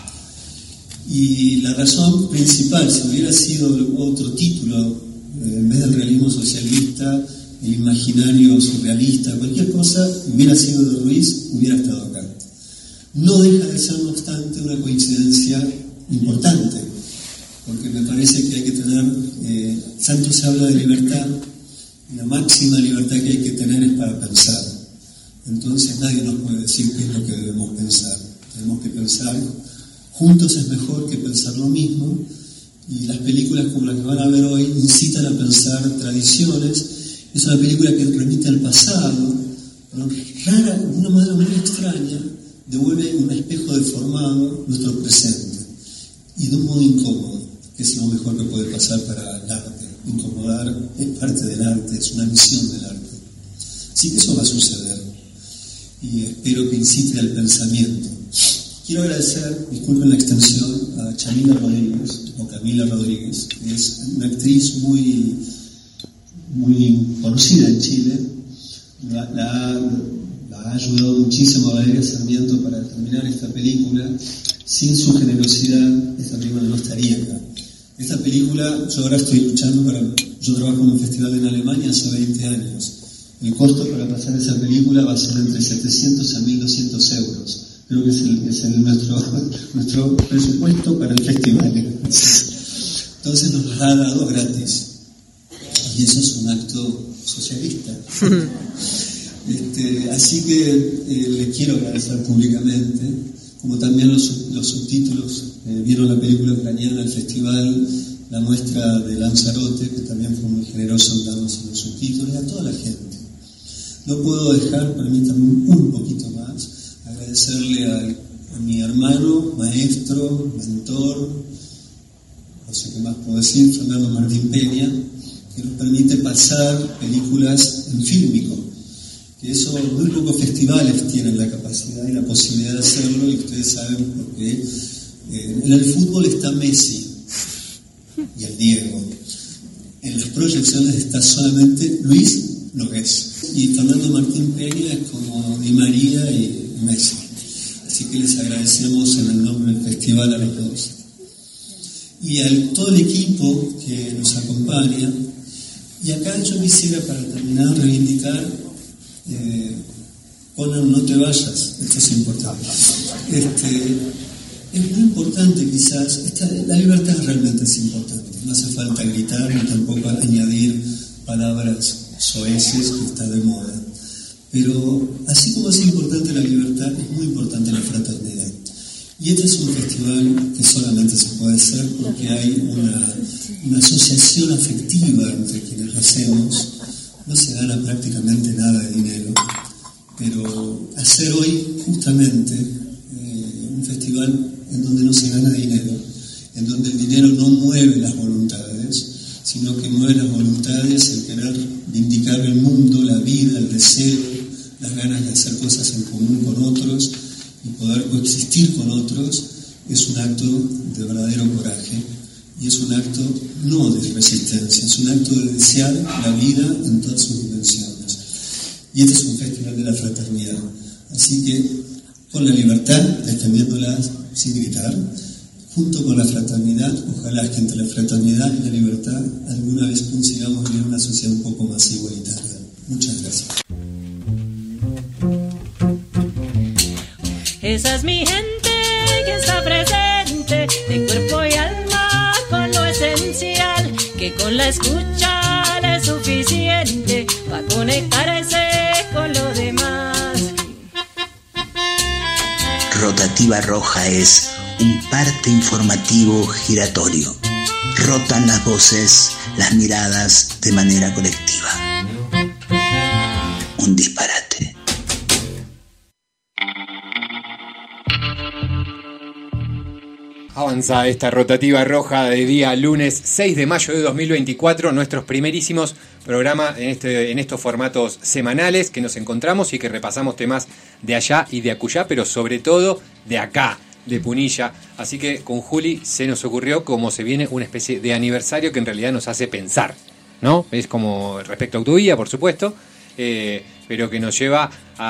Y la razón principal, si hubiera sido otro título, eh, en vez del realismo socialista, el imaginario surrealista, cualquier cosa, hubiera sido de Ruiz, hubiera estado acá. No deja de ser, no obstante, una coincidencia importante, porque me parece que hay que tener, eh, tanto se habla de libertad, la máxima libertad que hay que tener es para pensar. Entonces nadie nos puede decir qué es lo que debemos pensar. Tenemos que pensar juntos, es mejor que pensar lo mismo, y las películas como las que van a ver hoy incitan a pensar tradiciones. Es una película que remite al pasado, pero rara, de una manera muy extraña, devuelve un espejo deformado nuestro presente, y de un modo incómodo, que es lo mejor que puede pasar para el arte. Incomodar es parte del arte, es una misión del arte. Así que eso va a suceder, y espero que incite al pensamiento. Quiero agradecer, disculpen la extensión, a Camila Rodríguez, o Camila Rodríguez, que es una actriz muy, muy conocida en Chile. La, la, la ha ayudado muchísimo a Valeria Sarmiento para terminar esta película. Sin su generosidad, esta película no estaría acá. Esta película, yo ahora estoy luchando para... Yo trabajo en un festival en Alemania hace veinte años. El costo para pasar esa película va a ser entre setecientos a mil doscientos euros. Creo que es, el, es el, nuestro, nuestro presupuesto para el festival. Entonces nos ha dado gratis. Y eso es un acto socialista. Este, así que eh, le quiero agradecer públicamente, como también los, los subtítulos. Eh, vieron la película ucraniana, el festival la muestra de Lanzarote, que también fue muy generoso en darnos los subtítulos, y a toda la gente. No puedo dejar, permítanme un poquito más, agradecerle a, a mi hermano, maestro, mentor, no sé qué más puedo decir, Fernando Martín Peña, que nos permite pasar películas en fílmico, que eso muy pocos festivales tienen la capacidad y la posibilidad de hacerlo, y ustedes saben por qué. Eh, en el fútbol está Messi y el Diego. En las proyecciones está solamente Luis Nogués. Y Fernando Martín Peña es como Di María y Messi. Así que les agradecemos en el nombre del festival a los dos. Y a todo el equipo que nos acompaña. Y acá yo quisiera, para terminar, reivindicar, eh, Conan, no te vayas, esto es importante. Este, es muy importante quizás, esta, la libertad realmente es importante, no hace falta gritar ni tampoco añadir palabras soeces, que está de moda. Pero así como es importante la libertad, es muy importante la fraternidad. Y este es un festival que solamente se puede hacer porque hay una, una asociación afectiva entre quienes lo hacemos. No se gana prácticamente nada de dinero, pero hacer hoy justamente eh, un festival en donde no se gana dinero, en donde el dinero no mueve las voluntades, sino que mueve las voluntades, el querer vindicar el mundo, la vida, el deseo, las ganas de hacer cosas en común con otros y poder coexistir con otros, es un acto de verdadero coraje y es un acto no de resistencia, es un acto de desear la vida en todas sus dimensiones. Y este es un festival de la fraternidad. Así que, con la libertad, defendiéndola sin gritar, junto con la fraternidad, ojalá que entre la fraternidad y la libertad alguna vez consigamos vivir una sociedad un poco más igualitaria. Muchas gracias. Esa es mi gente que está presente, de cuerpo y alma, con lo esencial, que con la escucha le es suficiente para conectarse con lo demás. Rotativa Roja es un parte informativo giratorio. Rotan las voces, las miradas de manera colectiva. Un disparate. Avanza esta rotativa roja de día lunes seis de mayo de dos mil veinticuatro, nuestros primerísimos programas en, este, en estos formatos semanales que nos encontramos y que repasamos temas de allá y de acullá, pero sobre todo de acá, de Punilla. Así que con Juli se nos ocurrió como se viene una especie de aniversario que en realidad nos hace pensar, ¿no? Es como respecto a Autovía, por supuesto, eh, pero que nos lleva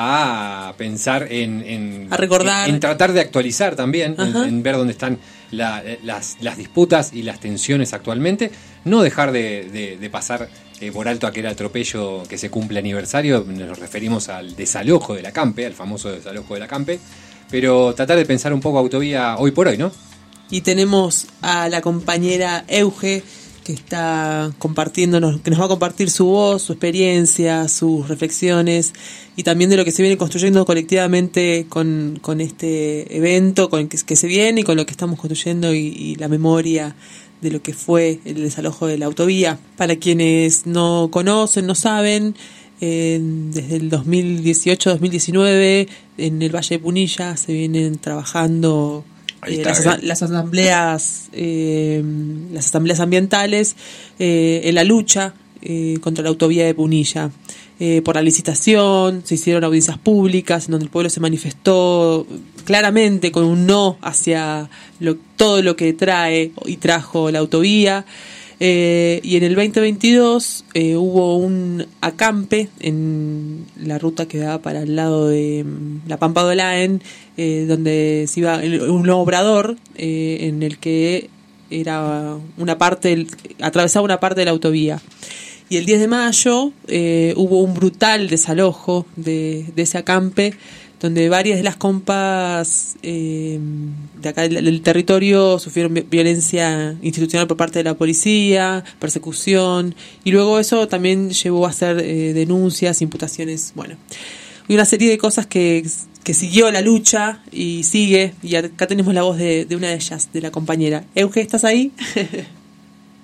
a pensar en, en a recordar, en, en tratar de actualizar también, en, en ver dónde están la, las, las disputas y las tensiones actualmente, no dejar de, de, de pasar eh, por alto aquel atropello que se cumple aniversario. Nos referimos al desalojo de la Campe, al famoso desalojo de la Campe, pero tratar de pensar un poco Autovía hoy por hoy, ¿no? Y tenemos a la compañera Euge, que está compartiéndonos, que nos va a compartir su voz, su experiencia, sus reflexiones y también de lo que se viene construyendo colectivamente con, con este evento, con el que, que se viene y con lo que estamos construyendo y, y la memoria de lo que fue el desalojo de la Autovía. Para quienes no conocen, no saben, eh, desde el dos mil dieciocho dos mil diecinueve en el Valle de Punilla se vienen trabajando Eh, las, las asambleas eh, las asambleas ambientales eh, en la lucha eh, contra la autovía de Punilla, eh, por la licitación. Se hicieron audiencias públicas en donde el pueblo se manifestó claramente con un no hacia lo, todo lo que trae y trajo la autovía. Eh, y en el veinte veintidós eh, hubo un acampe en la ruta que da para el lado de la Pampa de Olaen, eh, donde se iba un obrador eh, en el que era una parte, atravesaba una parte de la autovía. Y el diez de mayo eh, hubo un brutal desalojo de, de ese acampe, donde varias de las compas eh, de acá del, del territorio sufrieron violencia institucional por parte de la policía, persecución, y luego eso también llevó a hacer eh, denuncias, imputaciones, bueno, y una serie de cosas que, que siguió la lucha y sigue, y acá tenemos la voz de, de una de ellas, de la compañera. Euge, ¿estás ahí?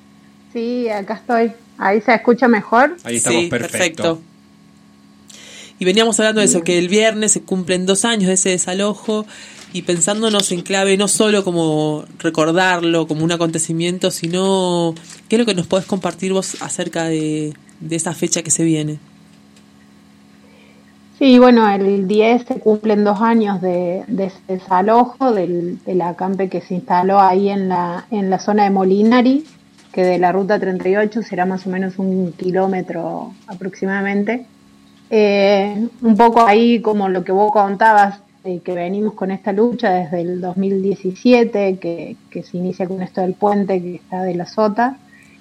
Sí, acá estoy. ¿Ahí se escucha mejor? Ahí estamos, Sí, perfecto. perfecto. Y veníamos hablando de eso, que el viernes se cumplen dos años de ese desalojo y pensándonos en clave no solo como recordarlo como un acontecimiento, sino qué es lo que nos podés compartir vos acerca de, de esa fecha que se viene. Sí, bueno, el diez se cumplen dos años de, de ese desalojo del, del acampe que se instaló ahí en la, en la zona de Molinari, que de la ruta treinta y ocho será más o menos un kilómetro aproximadamente. Eh, un poco ahí como lo que vos contabas, eh, que venimos con esta lucha desde el dos mil diecisiete, que, que se inicia con esto del puente que está de la Sota.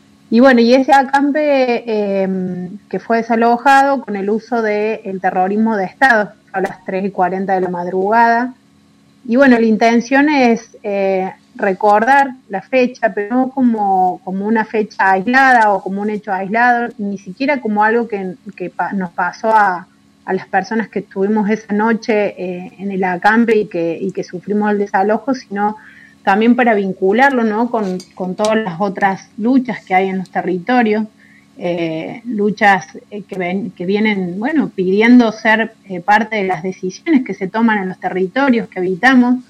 Y bueno, y ese acampe eh, que fue desalojado con el uso del terrorismo de Estado a las tres y cuarenta de la madrugada. Y bueno, la intención es eh, recordar la fecha, pero no como, como una fecha aislada o como un hecho aislado, ni siquiera como algo que, que pa- nos pasó a, a las personas que estuvimos esa noche eh, en el acampe y que, y que sufrimos el desalojo, sino también para vincularlo, ¿no?, con, con todas las otras luchas que hay en los territorios, eh, luchas eh, que, ven, que vienen, bueno, pidiendo ser eh, parte de las decisiones que se toman en los territorios que habitamos.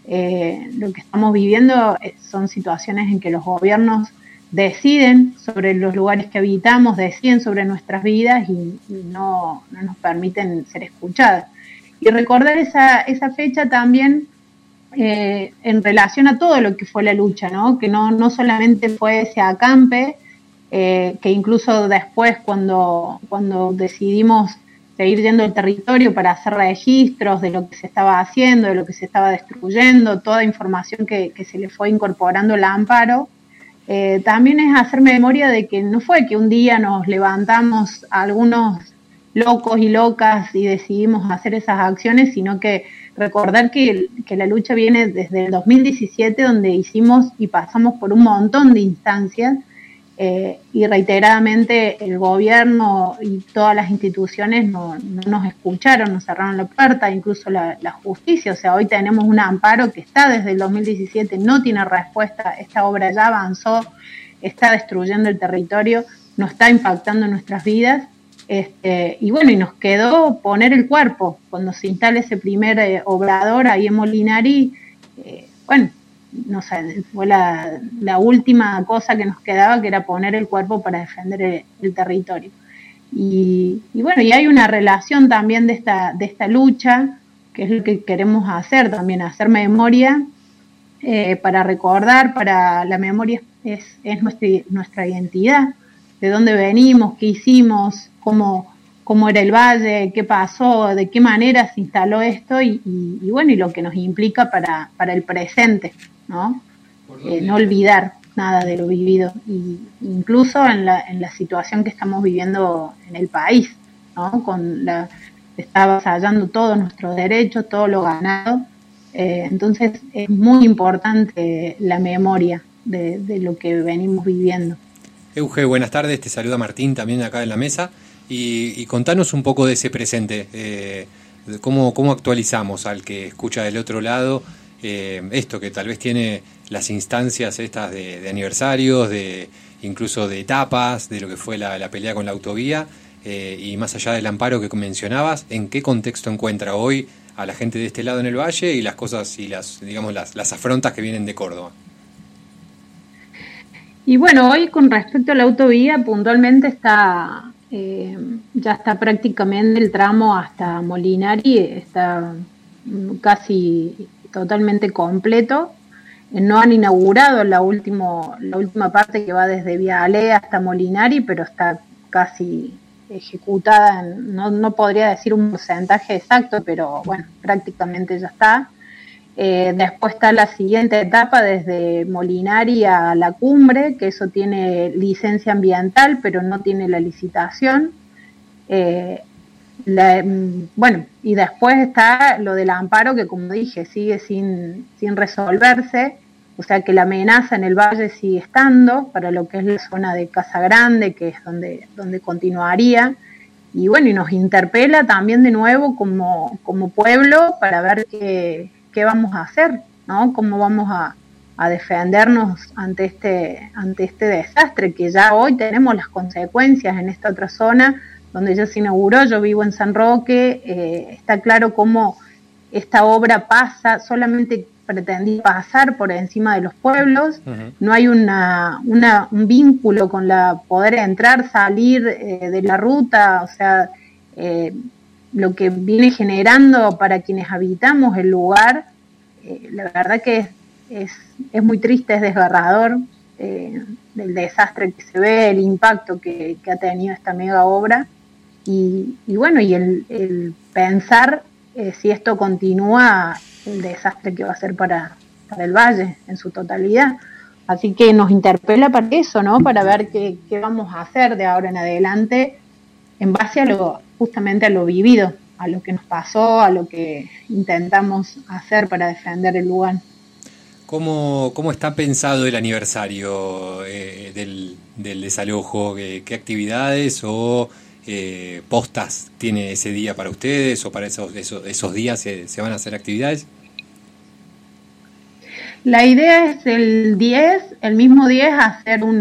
Eh, lo que estamos viviendo son situaciones en que los gobiernos deciden sobre los lugares que habitamos, deciden sobre nuestras vidas y, y no, no nos permiten ser escuchadas. Y recordar esa, esa fecha también eh, en relación a todo lo que fue la lucha, ¿no? Que no, no solamente fue ese acampe, eh, que incluso después cuando, cuando decidimos seguir yendo al territorio para hacer registros de lo que se estaba haciendo, de lo que se estaba destruyendo, toda información que, que se le fue incorporando al amparo, eh, también es hacer memoria de que no fue que un día nos levantamos algunos locos y locas y decidimos hacer esas acciones, sino que recordar que, que la lucha viene desde el dos mil diecisiete, donde hicimos y pasamos por un montón de instancias, Eh, y reiteradamente el gobierno y todas las instituciones no, no nos escucharon, nos cerraron la puerta, incluso la, la justicia. O sea, hoy tenemos un amparo que está desde el dos mil diecisiete, no tiene respuesta, esta obra ya avanzó, está destruyendo el territorio, nos está impactando en nuestras vidas, este, y bueno, y nos quedó poner el cuerpo. Cuando se instala ese primer eh, obrador ahí en Molinari, eh, bueno, no sé, fue la, la última cosa que nos quedaba, que era poner el cuerpo para defender el, el territorio. Y, y bueno, y hay una relación también de esta, de esta lucha, que es lo que queremos hacer también, hacer memoria, eh, para recordar, para la memoria es, es nuestra, nuestra identidad, de dónde venimos, qué hicimos, cómo, cómo era el valle, qué pasó, de qué manera se instaló esto, y, y, y bueno, y lo que nos implica para, para el presente, ¿no? Eh, no olvidar nada de lo vivido, y incluso en la, en la situación que estamos viviendo en el país, ¿no? Con la, está avasallando todos nuestros derechos, todo lo ganado, eh, entonces es muy importante la memoria de, de lo que venimos viviendo. Euge, buenas tardes, te saluda Martín también acá en la mesa, y, y contanos un poco de ese presente, eh, de cómo, cómo actualizamos al que escucha del otro lado, Eh, esto que tal vez tiene las instancias estas de, de aniversarios, de incluso de etapas, de lo que fue la, la pelea con la autovía, eh, y más allá del amparo que mencionabas, ¿en qué contexto encuentra hoy a la gente de este lado en el valle y las cosas y las, digamos, las, las afrontas que vienen de Córdoba? Y bueno, hoy con respecto a la autovía, puntualmente está eh, ya está prácticamente el tramo hasta Molinari, está casi totalmente completo. No han inaugurado la, último, la última parte que va desde Viale hasta Molinari, pero está casi ejecutada, en, no, no podría decir un porcentaje exacto, pero bueno, prácticamente ya está. Eh, después está la siguiente etapa desde Molinari a la cumbre, que eso tiene licencia ambiental, pero no tiene la licitación. Eh, La, bueno, y después está lo del amparo, que como dije, sigue sin, sin resolverse, o sea que la amenaza en el valle sigue estando para lo que es la zona de Casa Grande, que es donde, donde continuaría, y bueno, y nos interpela también de nuevo como, como pueblo para ver qué, qué vamos a hacer, ¿no? Cómo vamos a, a defendernos ante este, ante este desastre, que ya hoy tenemos las consecuencias en esta otra zona donde ya se inauguró. Yo vivo en San Roque, eh, está claro cómo esta obra pasa, solamente pretendía pasar por encima de los pueblos, uh-huh. no hay una, una un vínculo con la poder entrar, salir eh, de la ruta, o sea, eh, lo que viene generando para quienes habitamos el lugar, eh, la verdad que es, es, es muy triste, es desgarrador, eh, del desastre que se ve, el impacto que, que ha tenido esta mega obra, y, y bueno, y el, el pensar eh, si esto continúa, el desastre que va a ser para, para el valle en su totalidad. Así que nos interpela para eso, ¿no? Para ver qué, qué vamos a hacer de ahora en adelante en base a lo, justamente a lo vivido, a lo que nos pasó, a lo que intentamos hacer para defender el lugar. ¿Cómo, cómo está pensado el aniversario eh, del, del desalojo? ¿Qué, qué actividades o eh, postas tiene ese día para ustedes, o para esos, esos, esos días se, se van a hacer actividades? La idea es el diez, el mismo diez, hacer un,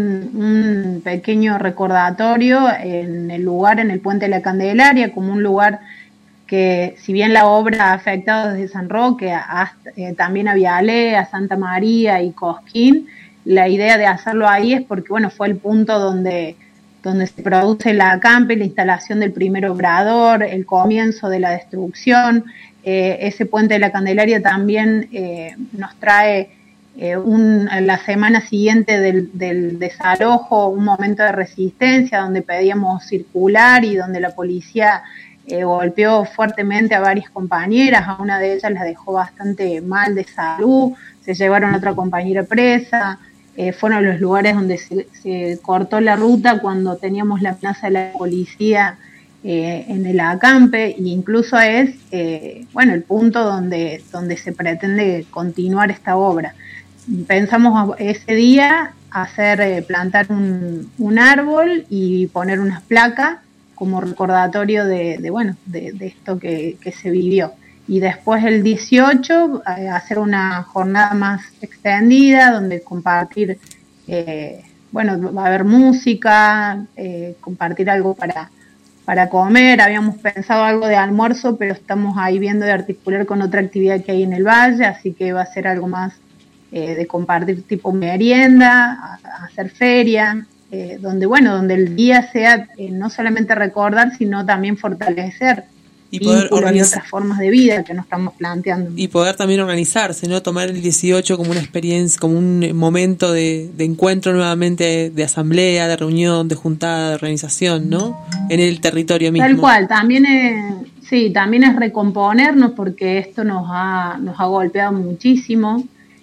un pequeño recordatorio en el lugar, en el Puente de la Candelaria, como un lugar que, si bien la obra ha afectado desde San Roque hasta, eh, también a Vialé, a Santa María y Cosquín, la idea de hacerlo ahí es porque, bueno, fue el punto donde, donde se produce la acampe, la instalación del primer obrador, el comienzo de la destrucción. Eh, ese Puente de la Candelaria también eh, nos trae eh, un, la semana siguiente del, del desalojo, un momento de resistencia donde pedíamos circular y donde la policía eh, golpeó fuertemente a varias compañeras, a una de ellas la dejó bastante mal de salud, se llevaron a otra compañera presa. Eh, fueron los lugares donde se, se cortó la ruta cuando teníamos la plaza de la policía eh, en el acampe, e incluso es eh, bueno, el punto donde, donde se pretende continuar esta obra. Pensamos ese día hacer eh, plantar un, un árbol y poner unas placas como recordatorio de, de bueno de, de esto que, que se vivió. Y después el dieciocho eh, hacer una jornada más extendida donde compartir, eh, bueno, va a haber música, eh, compartir algo para, para comer. Habíamos pensado algo de almuerzo, pero estamos ahí viendo de articular con otra actividad que hay en el valle, así que va a ser algo más eh, de compartir tipo merienda, a, a hacer feria, eh, donde, bueno, donde el día sea eh, no solamente recordar, sino también fortalecer y poder organizar otras formas de vida que nos estamos planteando. Y poder también organizarse, ¿no? Tomar el dieciocho como una experiencia, como un momento de, de encuentro nuevamente, de asamblea, de reunión, de juntada, de organización, ¿no? En el territorio mismo. Tal cual, también es, sí, también es recomponernos porque esto nos ha, nos ha golpeado muchísimo.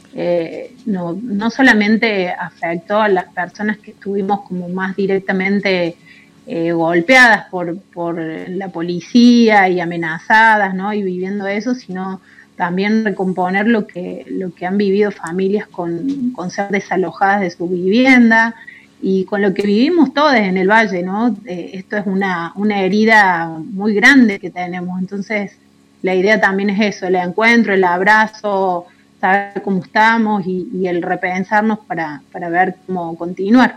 Eh, no, no solamente afectó a las personas que estuvimos como más directamente Eh, golpeadas por, por la policía y amenazadas, ¿no? Y viviendo eso, sino también recomponer lo que, lo que han vivido familias con, con ser desalojadas de su vivienda y con lo que vivimos todos en el valle, ¿no? Eh, esto es una, una herida muy grande que tenemos, entonces la idea también es eso, el encuentro, el abrazo, saber cómo estamos y, y el repensarnos para, para ver cómo continuar.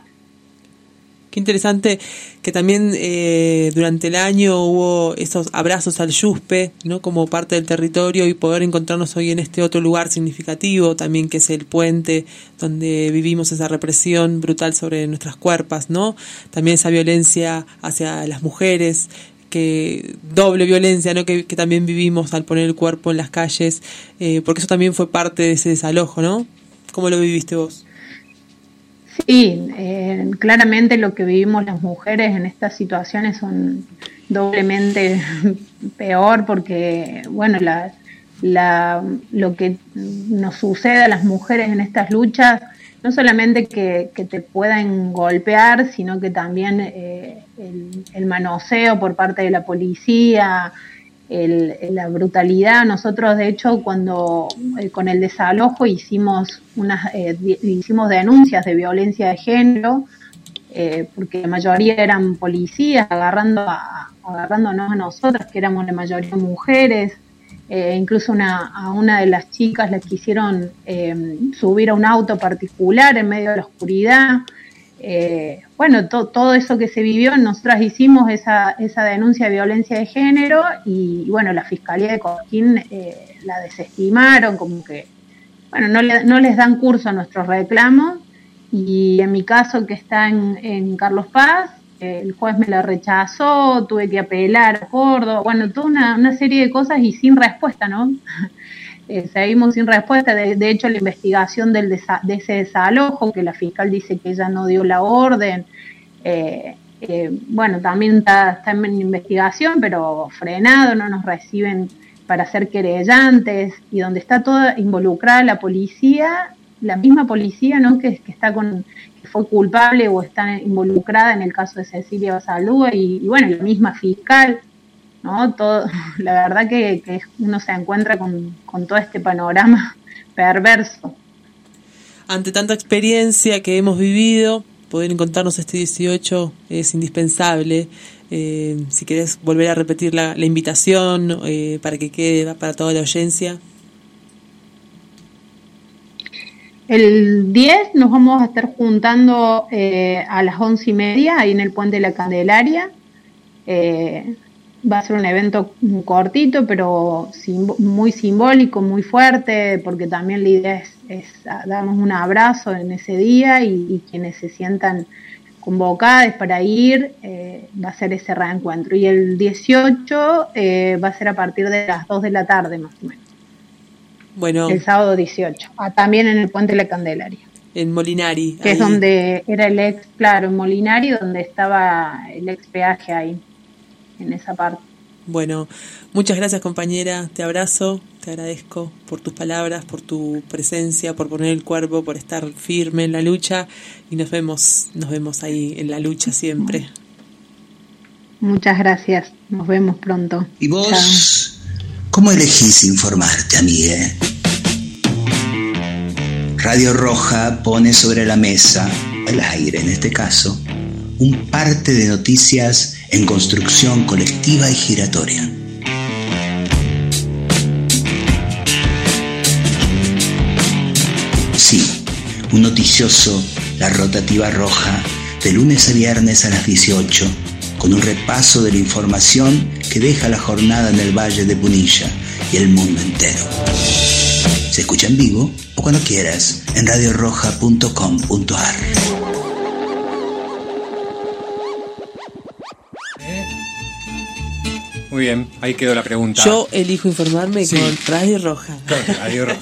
Qué interesante que también eh, durante el año hubo esos abrazos al Yuspe, ¿no? Como parte del territorio, y poder encontrarnos hoy en este otro lugar significativo también, que es el puente donde vivimos esa represión brutal sobre nuestras cuerpas, ¿no? También esa violencia hacia las mujeres, que doble violencia, ¿no? Que, que también vivimos al poner el cuerpo en las calles, eh, porque eso también fue parte de ese desalojo, ¿no? ¿Cómo lo viviste vos? Sí, eh, claramente lo que vivimos las mujeres en estas situaciones son doblemente peor porque, bueno, la, la, lo que nos sucede a las mujeres en estas luchas, no solamente que, que te puedan golpear, sino que también eh, el, el manoseo por parte de la policía, El, la brutalidad. Nosotros, de hecho, cuando eh, con el desalojo hicimos unas eh, hicimos denuncias de violencia de género, eh, porque la mayoría eran policías agarrando a, agarrándonos a nosotras, que éramos la mayoría mujeres, eh, incluso una, a una de las chicas la quisieron eh, subir a un auto particular en medio de la oscuridad. Eh, bueno, to, todo eso que se vivió, nosotras hicimos esa, esa denuncia de violencia de género y, y bueno, la Fiscalía de Cosquín eh, la desestimaron, como que, bueno, no, le, no les dan curso a nuestros reclamos, y en mi caso, que está en, en Carlos Paz, eh, el juez me la rechazó, tuve que apelar a Córdoba, bueno, toda una, una serie de cosas y sin respuesta, ¿no? Eh, seguimos sin respuesta. De, de hecho, la investigación del desa, de ese desalojo, que la fiscal dice que ella no dio la orden, eh, eh, bueno, también está, está en investigación, pero frenado, no nos reciben para ser querellantes, y donde está toda involucrada la policía, la misma policía, ¿no?, que, que está con, que fue culpable o está involucrada en el caso de Cecilia Basalúa, y, y bueno, la misma fiscal. ¿No? Todo, la verdad que, que uno se encuentra con, con todo este panorama perverso. Ante tanta experiencia que hemos vivido, poder encontrarnos este dieciocho es indispensable. Eh, si querés volver a repetir la, la invitación eh, para que quede para toda la audiencia. El diez nos vamos a estar juntando eh, a las once y media ahí en el Puente de la Candelaria. Eh, Va a ser un evento cortito, pero sim- muy simbólico, muy fuerte, porque también la idea es, es darnos un abrazo en ese día, y, y quienes se sientan convocadas para ir, eh, va a ser ese reencuentro. Y el dieciocho eh, va a ser a partir de las dos de la tarde, más o menos. Bueno. El sábado dieciocho. Ah, también en el Puente de la Candelaria. En Molinari. Que ahí es donde era el ex, claro, en Molinari, donde estaba el ex peaje ahí, en esa parte. Bueno, muchas gracias, compañera, te abrazo, te agradezco por tus palabras, por tu presencia, por poner el cuerpo, por estar firme en la lucha, y nos vemos, nos vemos ahí en la lucha siempre. Muchas gracias, nos vemos pronto. ¿Y vos Chao. Cómo elegís informarte, amigue? Radio Roja pone sobre la mesa, al aire en este caso, un parte de noticias en construcción colectiva y giratoria. Sí, un noticioso, La Rotativa Roja, de lunes a viernes a las dieciocho, con un repaso de la información que deja la jornada en el Valle de Punilla y el mundo entero. Se escucha en vivo o cuando quieras en radio roja punto com punto a r. Muy bien, ahí quedó la pregunta. Yo elijo informarme sí. con Radio Roja. Con Radio Roja.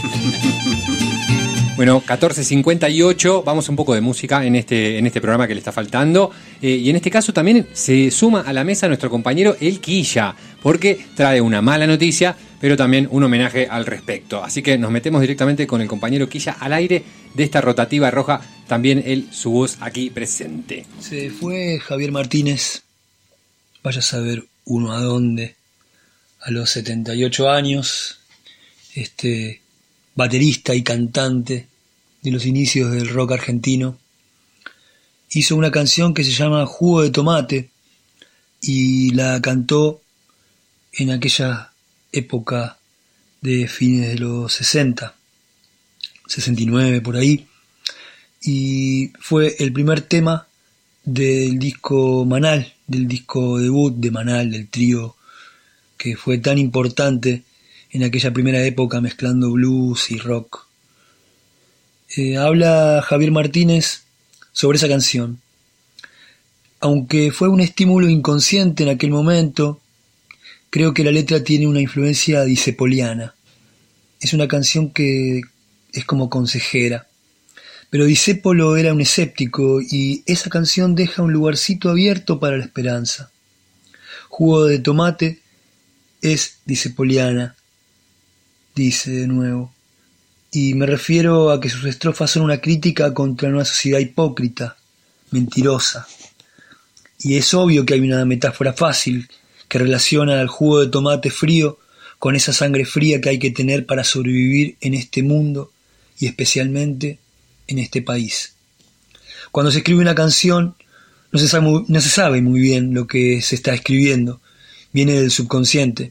Bueno, catorce cincuenta y ocho, vamos un poco de música en este, en este programa que le está faltando. Eh, y en este caso también se suma a la mesa nuestro compañero El Quilla, porque trae una mala noticia, pero también un homenaje al respecto. Así que nos metemos directamente con el compañero Quilla al aire de esta Rotativa Roja, también él, su voz aquí presente. Se fue Javier Martínez, vaya a saber uno a dónde, a los setenta y ocho años, este baterista y cantante de los inicios del rock argentino, hizo una canción que se llama Jugo de Tomate y la cantó en aquella época de fines de los sesenta, sesenta y nueve por ahí, y fue el primer tema del disco Manal, del disco debut de Manal, del trío que fue tan importante en aquella primera época mezclando blues y rock. Eh, habla Javier Martínez sobre esa canción. Aunque fue un estímulo inconsciente en aquel momento, creo que la letra tiene una influencia disepoliana. Es una canción que es como consejera. Pero Disépolo era un escéptico y esa canción deja un lugarcito abierto para la esperanza. Jugo de Tomate es disepoliana, dice de nuevo. Y me refiero a que sus estrofas son una crítica contra una sociedad hipócrita, mentirosa. Y es obvio que hay una metáfora fácil que relaciona al jugo de tomate frío con esa sangre fría que hay que tener para sobrevivir en este mundo y especialmente en este país. Cuando se escribe una canción no se sabe muy, no se sabe muy bien lo que se está escribiendo, viene del subconsciente,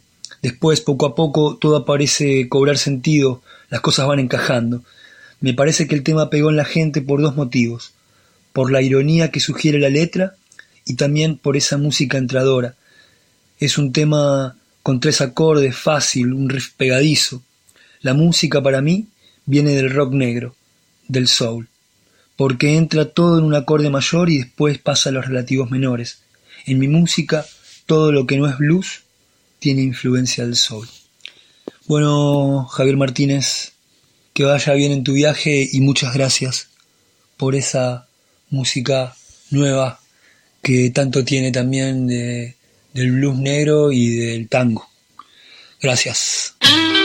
Después, poco a poco, todo parece cobrar sentido, las cosas van encajando. Me parece que el tema pegó en la gente por dos motivos: por la ironía que sugiere la letra y también por esa música entradora. Es un tema con tres acordes, fácil, un riff pegadizo. La música para mí viene del rock negro, del soul, porque entra todo en un acorde mayor y después pasa a los relativos menores. En mi música, todo lo que no es blues tiene influencia del soul. Bueno, Javier Martínez, que vaya bien en tu viaje y muchas gracias por esa música nueva que tanto tiene también de, del blues negro y del tango. Gracias.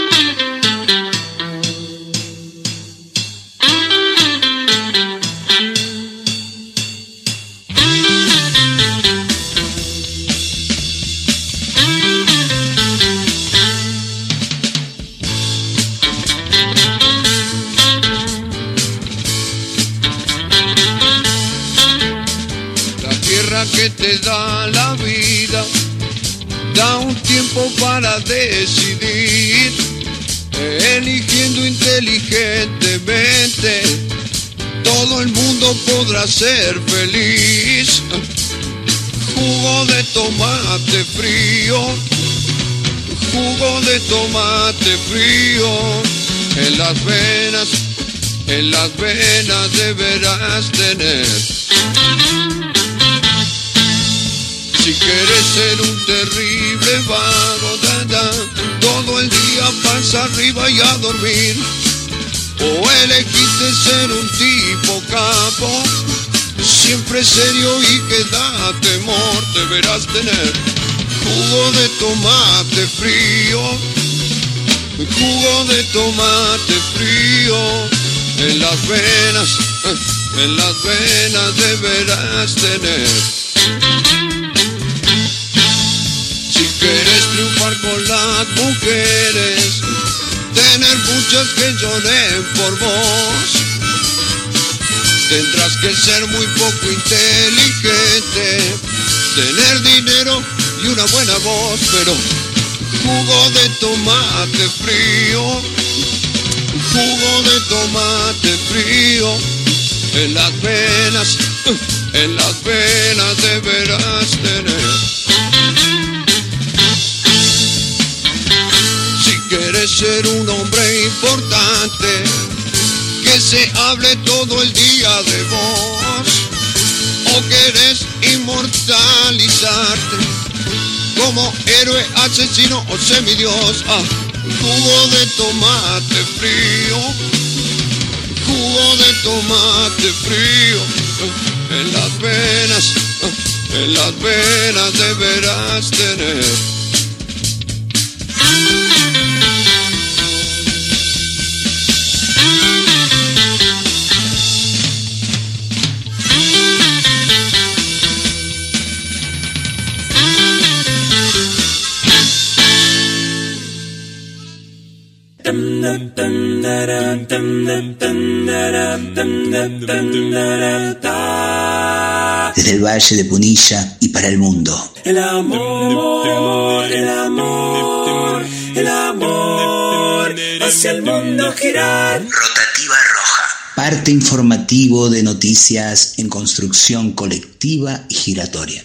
Que te da la vida, da un tiempo para decidir, eligiendo inteligentemente, todo el mundo podrá ser feliz. Jugo de tomate frío, jugo de tomate frío, en las venas, en las venas deberás tener. Si quieres ser un terrible vago, da, da, todo el día pasa arriba y a dormir, o elegiste ser un tipo capo, siempre serio y que da temor, deberás tener jugo de tomate frío, jugo de tomate frío, en las venas, en las venas deberás tener. Si quieres triunfar con las mujeres, tener muchas que lloren por vos, tendrás que ser muy poco inteligente, tener dinero y una buena voz, pero jugo de tomate frío, jugo de tomate frío, en las venas, en las venas deberás tener. Quieres ser un hombre importante, que se hable todo el día de vos, o querés inmortalizarte como héroe, asesino o semidios. Ah, jugo de tomate frío, jugo de tomate frío, en las venas, en las venas deberás tener. Desde el Valle de Punilla y para el mundo. El amor, el amor, el amor hacia el mundo girar. Rotativa Roja. Parte informativo de noticias en construcción colectiva y giratoria.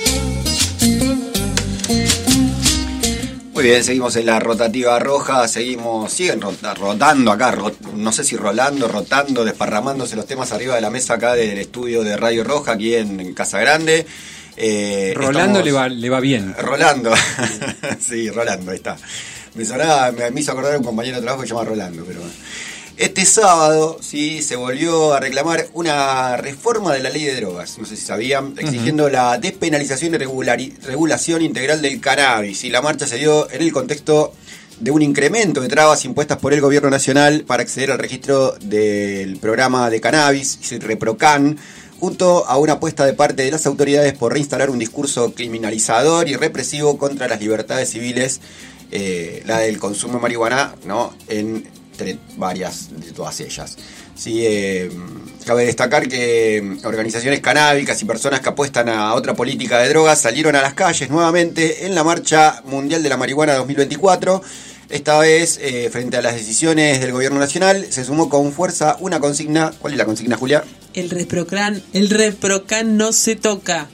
Muy bien, seguimos en la Rotativa Roja, seguimos, siguen rota, rotando acá, rot, no sé si rolando, rotando, desparramándose los temas arriba de la mesa acá del estudio de Radio Roja, aquí en, en Casa Grande. Eh, Rolando estamos, le va, le va bien. Rolando, sí, Rolando, ahí está. Me sonaba, me, me hizo acordar a un compañero de trabajo que se llama Rolando, pero este sábado sí se volvió a reclamar una reforma de la ley de drogas, no sé si sabían, exigiendo uh-huh. la despenalización y regulari- regulación integral del cannabis. Y la marcha se dio en el contexto de un incremento de trabas impuestas por el gobierno nacional para acceder al registro del programa de cannabis, Reprocan, junto a una apuesta de parte de las autoridades por reinstalar un discurso criminalizador y represivo contra las libertades civiles, eh, la del consumo de marihuana, ¿no? En entre varias de todas ellas. Sí, eh, Cabe destacar que organizaciones canábicas y personas que apuestan a otra política de drogas salieron a las calles nuevamente en la Marcha Mundial de la Marihuana dos mil veinticuatro. Esta vez, eh, frente a las decisiones del gobierno nacional, se sumó con fuerza una consigna. ¿Cuál es la consigna, Julia? El Reprocan, el Reprocan no se toca.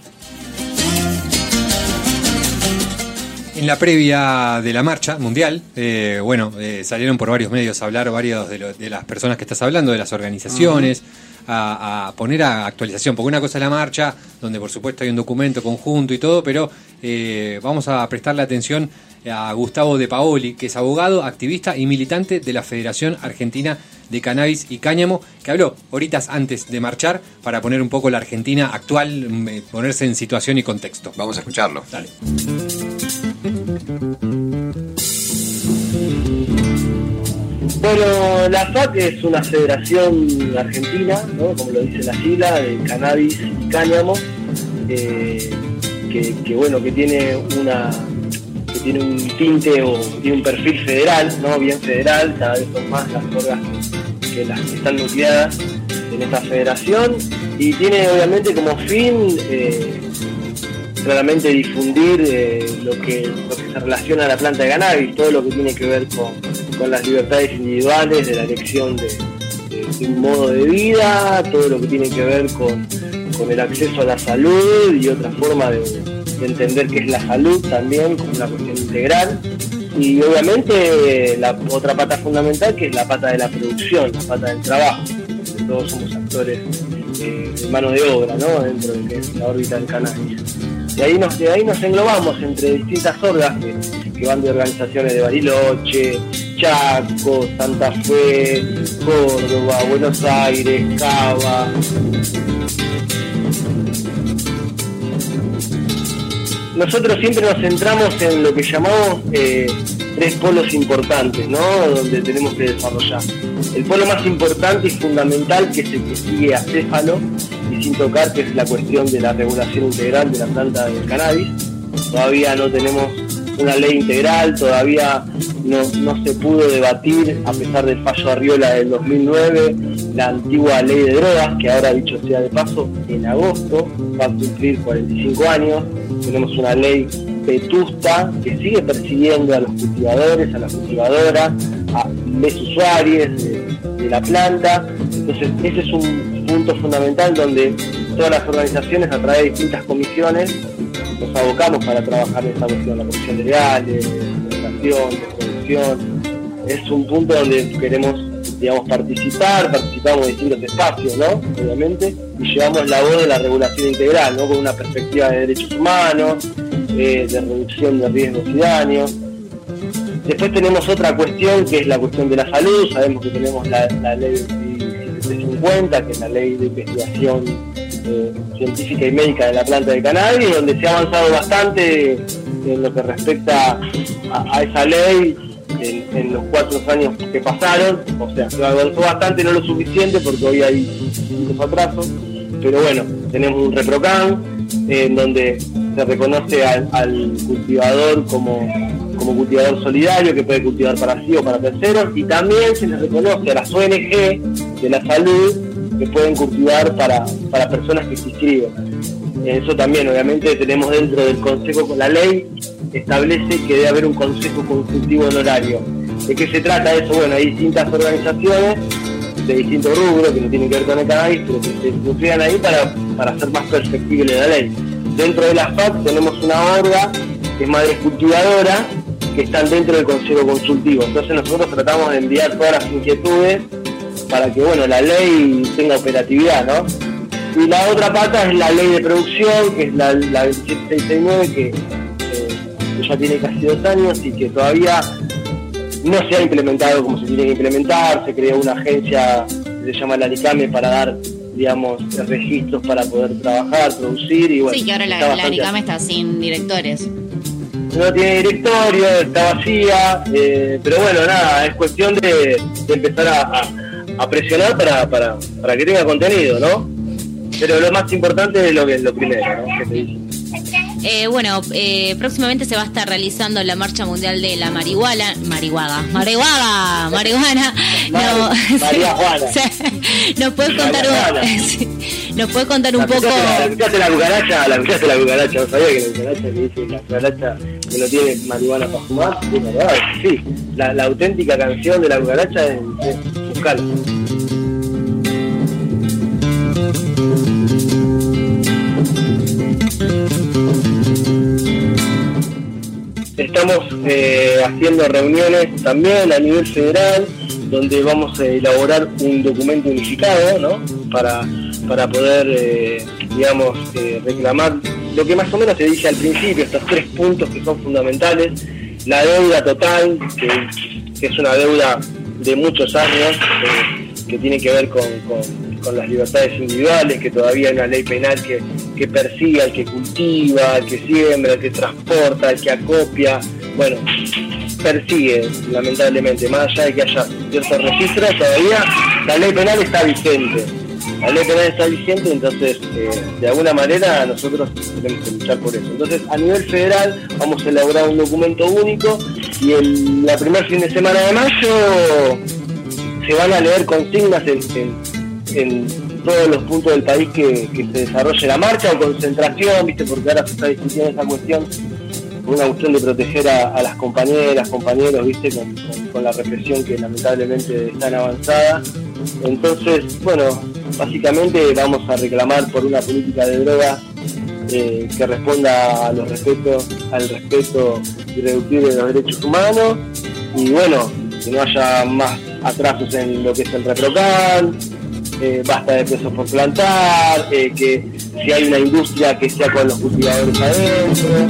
En la previa de la marcha mundial, eh, bueno, eh, salieron por varios medios a hablar varios de, lo, de las personas que estás hablando, de las organizaciones, uh-huh. a, a poner a actualización, porque una cosa es la marcha, donde por supuesto hay un documento conjunto y todo, pero eh, vamos a prestarle atención a Gustavo De Paoli, que es abogado, activista y militante de la Federación Argentina de Cannabis y Cáñamo, que habló horitas antes de marchar para poner un poco la Argentina actual, ponerse en situación y contexto. Vamos a escucharlo. Dale. Bueno, la F A C es una federación argentina, ¿no? Como lo dice la sigla, de cannabis y cáñamo, eh, que, que bueno, que tiene una que tiene un tinte o tiene un perfil federal, ¿no? Bien federal, cada vez son más las orgas que, que las que están nucleadas en esta federación, y tiene obviamente como fin eh, claramente difundir eh, lo que lo que se relaciona a la planta de cannabis, todo lo que tiene que ver con, con las libertades individuales de la elección de, de, de un modo de vida, todo lo que tiene que ver con, con el acceso a la salud y otra forma de, de entender qué es la salud también como una cuestión integral, y obviamente la otra pata fundamental, que es la pata de la producción, la pata del trabajo. Todos somos actores eh, de mano de obra, ¿no? Dentro de que es la órbita del cannabis. De ahí nos, de ahí nos englobamos entre distintas orgas que, que van de organizaciones de Bariloche, Chaco, Santa Fe, Córdoba, Buenos Aires, Cava. Nosotros siempre nos centramos en lo que llamamos eh, tres polos importantes, ¿no? Donde tenemos que desarrollar. El polo más importante y fundamental, que es el que sigue a Céfalo y sin tocar, que es la cuestión de la regulación integral de la planta del cannabis. Todavía no tenemos una ley integral, todavía no, no se pudo debatir, a pesar del fallo Arriola del dos mil nueve, la antigua ley de drogas, que ahora, dicho sea de paso, en agosto va a cumplir cuarenta y cinco años. Tenemos una ley vetusta que sigue persiguiendo a los cultivadores, a las cultivadoras, a los usuarios de, de la planta. Entonces ese es un punto fundamental donde todas las organizaciones, a través de distintas comisiones, nos abocamos para trabajar en esta cuestión, la comisión de legales, de educación, de producción. Es un punto donde queremos, digamos, participar, participamos en distintos espacios, ¿no? Obviamente, y llevamos la voz de la regulación integral, ¿no? Con una perspectiva de derechos humanos, eh, de reducción de riesgos y daños. Después tenemos otra cuestión, que es la cuestión de la salud. Sabemos que tenemos la, la ley setecientos cincuenta, que es la ley de investigación eh, científica y médica de la planta de cannabis, donde se ha avanzado bastante en lo que respecta a, a esa ley en, en los cuatro años que pasaron. O sea, se avanzó bastante, no lo suficiente, porque hoy hay distintos atrasos, pero bueno, tenemos un ReproCan eh, en donde se reconoce al, al cultivador como como cultivador solidario, que puede cultivar para sí o para terceros, y también se les reconoce a las O N G de la salud que pueden cultivar para, para personas que se inscriben. Eso también, obviamente, tenemos dentro del consejo, con la ley establece que debe haber un consejo consultivo honorario. ¿De qué se trata eso? Bueno, hay distintas organizaciones de distintos rubros que no tienen que ver con el cannabis, pero que se incluyan ahí para, para hacer más perceptible la ley. Dentro de la F A C tenemos una orga que es Madres Cultivadoras, que están dentro del Consejo Consultivo. Entonces nosotros tratamos de enviar todas las inquietudes para que, bueno, la ley tenga operatividad, ¿no? Y la otra pata es la ley de producción, que es la, la veintisiete sesenta y nueve, que, eh, que ya tiene casi dos años y que todavía no se ha implementado como se tiene que implementar. Se creó una agencia que se llama la ANICAME para dar, digamos, registros para poder trabajar, producir, y bueno. Sí, que ahora la, la ANICAME está sin directores. No tiene directorio, está vacía, eh, pero bueno, nada, es cuestión de, de empezar a, a, a presionar para, para, para que tenga contenido, ¿no? Pero lo más importante es lo que lo primero, ¿no? Que te dice. Eh, bueno, eh, próximamente se va a estar realizando la Marcha Mundial de la Marihuana. Marihuana. Marihuana. Marihuana. No, Marihuana. ¿Nos puedes contar un, sí, ¿nos puedes contar un poco? La escuchaste la cucaracha, la escuchaste la cucaracha. ¿No sabía que la cucaracha le dice la cucaracha que no tiene marihuana para fumar? Sí, verdad, sí. La, la auténtica canción de la cucaracha es, es buscarla. Estamos eh, haciendo reuniones también a nivel federal, donde vamos a elaborar un documento unificado, ¿no? Para, para poder, eh, digamos, eh, reclamar lo que más o menos se dice al principio, estos tres puntos que son fundamentales. La deuda total, que, que es una deuda de muchos años, eh, que tiene que ver con, con, con las libertades individuales, que todavía hay una ley penal que, que persigue al que cultiva, al que siembra, al que transporta, al que acopia. Bueno, persigue, lamentablemente, más allá de que haya ciertos registros, todavía la ley penal está vigente. La ley penal está vigente, entonces, eh, de alguna manera, nosotros tenemos que luchar por eso. Entonces, a nivel federal, vamos a elaborar un documento único y el la primer fin de semana de mayo se van a leer consignas en, en, en todos los puntos del país que, que se desarrolle la marcha o concentración, ¿viste? Porque ahora se está discutiendo esa cuestión, una cuestión de proteger a, a las compañeras, compañeros, ¿viste? Con, con, con la represión que lamentablemente está en avanzada. Entonces, bueno, básicamente vamos a reclamar por una política de drogas eh, que responda a los respetos, al respeto irreductible de los derechos humanos y bueno, que no haya más atrasos en lo que es el ReproCan, eh, basta de pesos por plantar, eh, que si hay una industria que sea con los cultivadores adentro.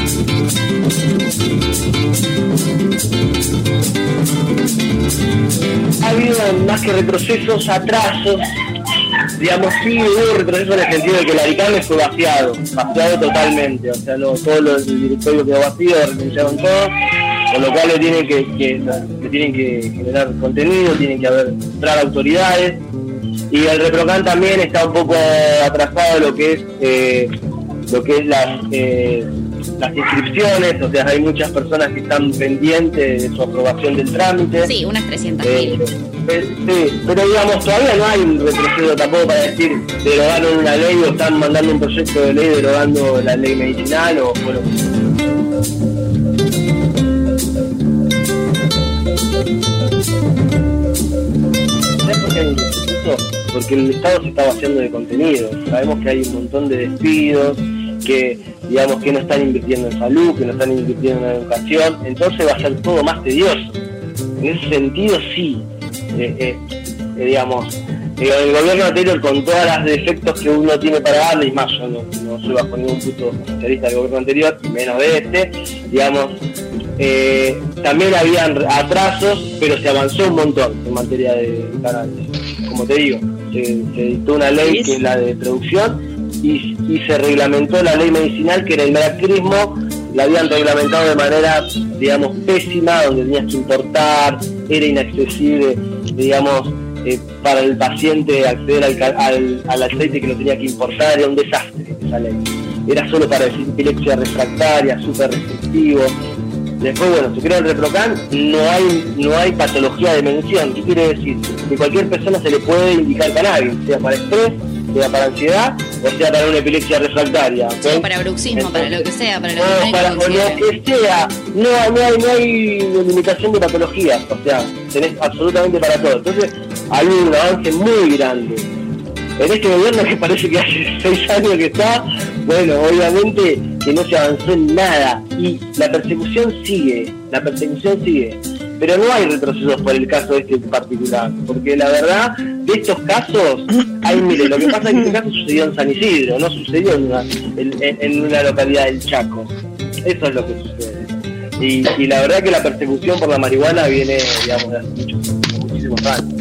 Ha habido más que retrocesos, atrasos, digamos, sí hubo retrocesos en el sentido de que el Aricame fue vaciado, vaciado totalmente, o sea, no, todo lo, el directorio quedó vacío, renunciaron todos, con lo cual le tienen que, que, le tienen que generar contenido, tienen que haber entrar autoridades, y el ReproCan también está un poco atrasado en lo que es eh, lo que es las eh, las inscripciones, o sea, hay muchas personas que están pendientes de su aprobación del trámite. Sí, unas trescientas mil. Eh, eh, sí, pero digamos, todavía no hay un retroceso tampoco para decir derogaron una ley o están mandando un proyecto de ley derogando la ley medicinal o bueno. ¿Sabes por qué hay un retroceso? Porque el Estado se está vaciando de contenido. Sabemos que hay un montón de despidos, que digamos que no están invirtiendo en salud, que no están invirtiendo en educación, entonces va a ser todo más tedioso. En ese sentido sí, eh, eh, eh, digamos, eh, el gobierno anterior con todos los defectos que uno tiene para darle, y más yo no, no soy bajo ningún punto especialista del gobierno anterior, menos de este, digamos, eh, también habían atrasos, pero se avanzó un montón en materia de cannabis. Como te digo, se, se dictó una ley que es la de producción, Y, y se reglamentó la ley medicinal, que era el meracrismo, la habían reglamentado de manera, digamos, pésima, donde tenías que importar, era inaccesible, digamos, eh, para el paciente acceder al, al, al aceite que lo tenía que importar, era un desastre esa ley. Era solo para decir epilepsia refractaria, súper restrictivo. Después, bueno, se creó el ReproCan, no hay, no hay patología de mención. ¿Qué quiere decir? Que cualquier persona se le puede indicar cannabis, sea para estrés, sea para ansiedad o sea para una epilepsia refractaria, ¿okay? Sí, para bruxismo, entonces, para lo que sea, para lo no, que, para, lo que sea, no, no, hay, no hay limitación de patologías, o sea, tenés absolutamente para todo. Entonces hay un avance muy grande. En este gobierno que parece que hace seis años que está, bueno, obviamente que no se avanzó en nada y la persecución sigue, la persecución sigue. Pero no hay retrocesos por el caso este en particular, porque la verdad, de estos casos, hay, mire, lo que pasa es que este caso sucedió en San Isidro, no sucedió en una, en, en una localidad del Chaco. Eso es lo que sucede. Y, y la verdad que la persecución por la marihuana viene, digamos, de hace muchos, muchísimos años.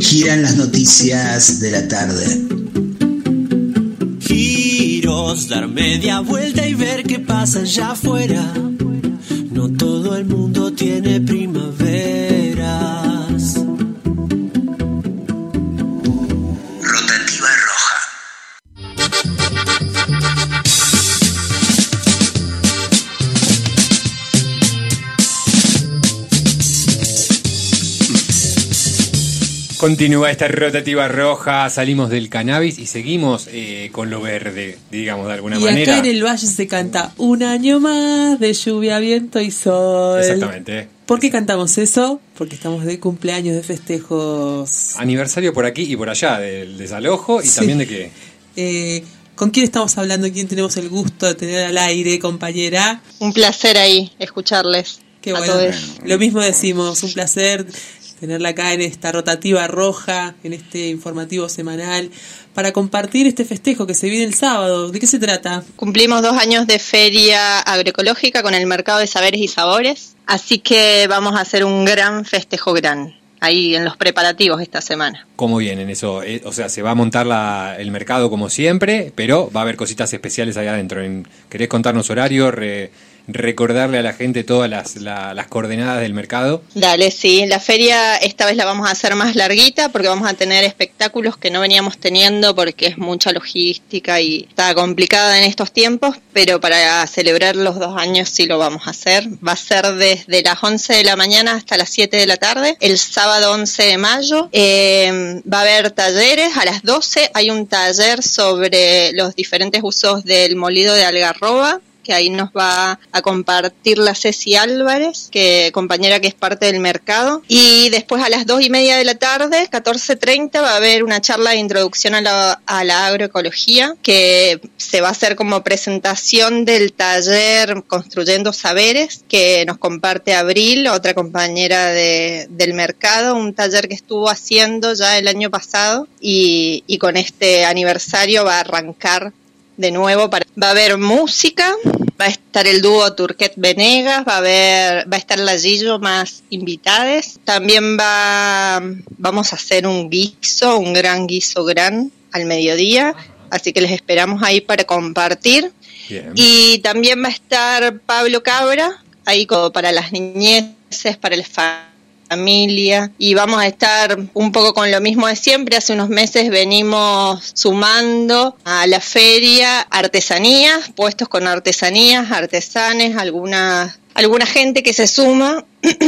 giran las noticias de la tarde. Giros, dar media vuelta y ver qué pasa allá afuera. No todo el mundo tiene primaveras. Rotativa roja. Continúa esta rotativa roja, salimos del cannabis y seguimos eh, con lo verde, digamos, de alguna y manera. Y acá en el valle se canta un año más de lluvia, viento y sol. Exactamente. ¿Por qué cantamos eso? Porque estamos de cumpleaños, de festejos. Aniversario por aquí y por allá, del desalojo y sí. También de qué. Eh, ¿Con quién estamos hablando? ¿Quién tenemos el gusto de tener al aire, compañera? Un placer ahí, escucharles. Qué bueno. Lo mismo decimos, un placer tenerla acá en esta rotativa roja, en este informativo semanal, para compartir este festejo que se viene el sábado. ¿De qué se trata? Cumplimos dos años de feria agroecológica con el Mercado de Saberes y Sabores, así que vamos a hacer un gran festejo gran, ahí en los preparativos esta semana. ¿Cómo vienen eso? Eh, o sea, se va a montar la, el mercado como siempre, pero va a haber cositas especiales allá adentro. ¿Querés contarnos horario? Re, recordarle a la gente todas las, la, las coordenadas del mercado. Dale, sí, la feria esta vez la vamos a hacer más larguita porque vamos a tener espectáculos que no veníamos teniendo porque es mucha logística y está complicada en estos tiempos, pero para celebrar los dos años sí lo vamos a hacer. Va a ser desde las once de la mañana hasta las siete de la tarde, el sábado once de mayo. Eh, va a haber talleres, a las doce hay un taller sobre los diferentes usos del molido de algarroba, que ahí nos va a compartir la Ceci Álvarez, que compañera que es parte del mercado. Y después a las dos y media de la tarde, catorce treinta, va a haber una charla de introducción a la, a la agroecología, que se va a hacer como presentación del taller Construyendo Saberes, que nos comparte Abril, otra compañera de, del mercado, un taller que estuvo haciendo ya el año pasado y, y con este aniversario va a arrancar de nuevo. Para, va a haber música, va a estar el dúo Turquet Venegas, va a haber, va a estar la Gillo más invitades. También va, vamos a hacer un guiso, un gran guiso gran al mediodía, así que les esperamos ahí para compartir. Bien. Y también va a estar Pablo Cabra, ahí como para las niñeces, para el familia. familia y vamos a estar un poco con lo mismo de siempre. Hace unos meses venimos sumando a la feria artesanías, puestos con artesanías, artesanes, algunas alguna gente que se suma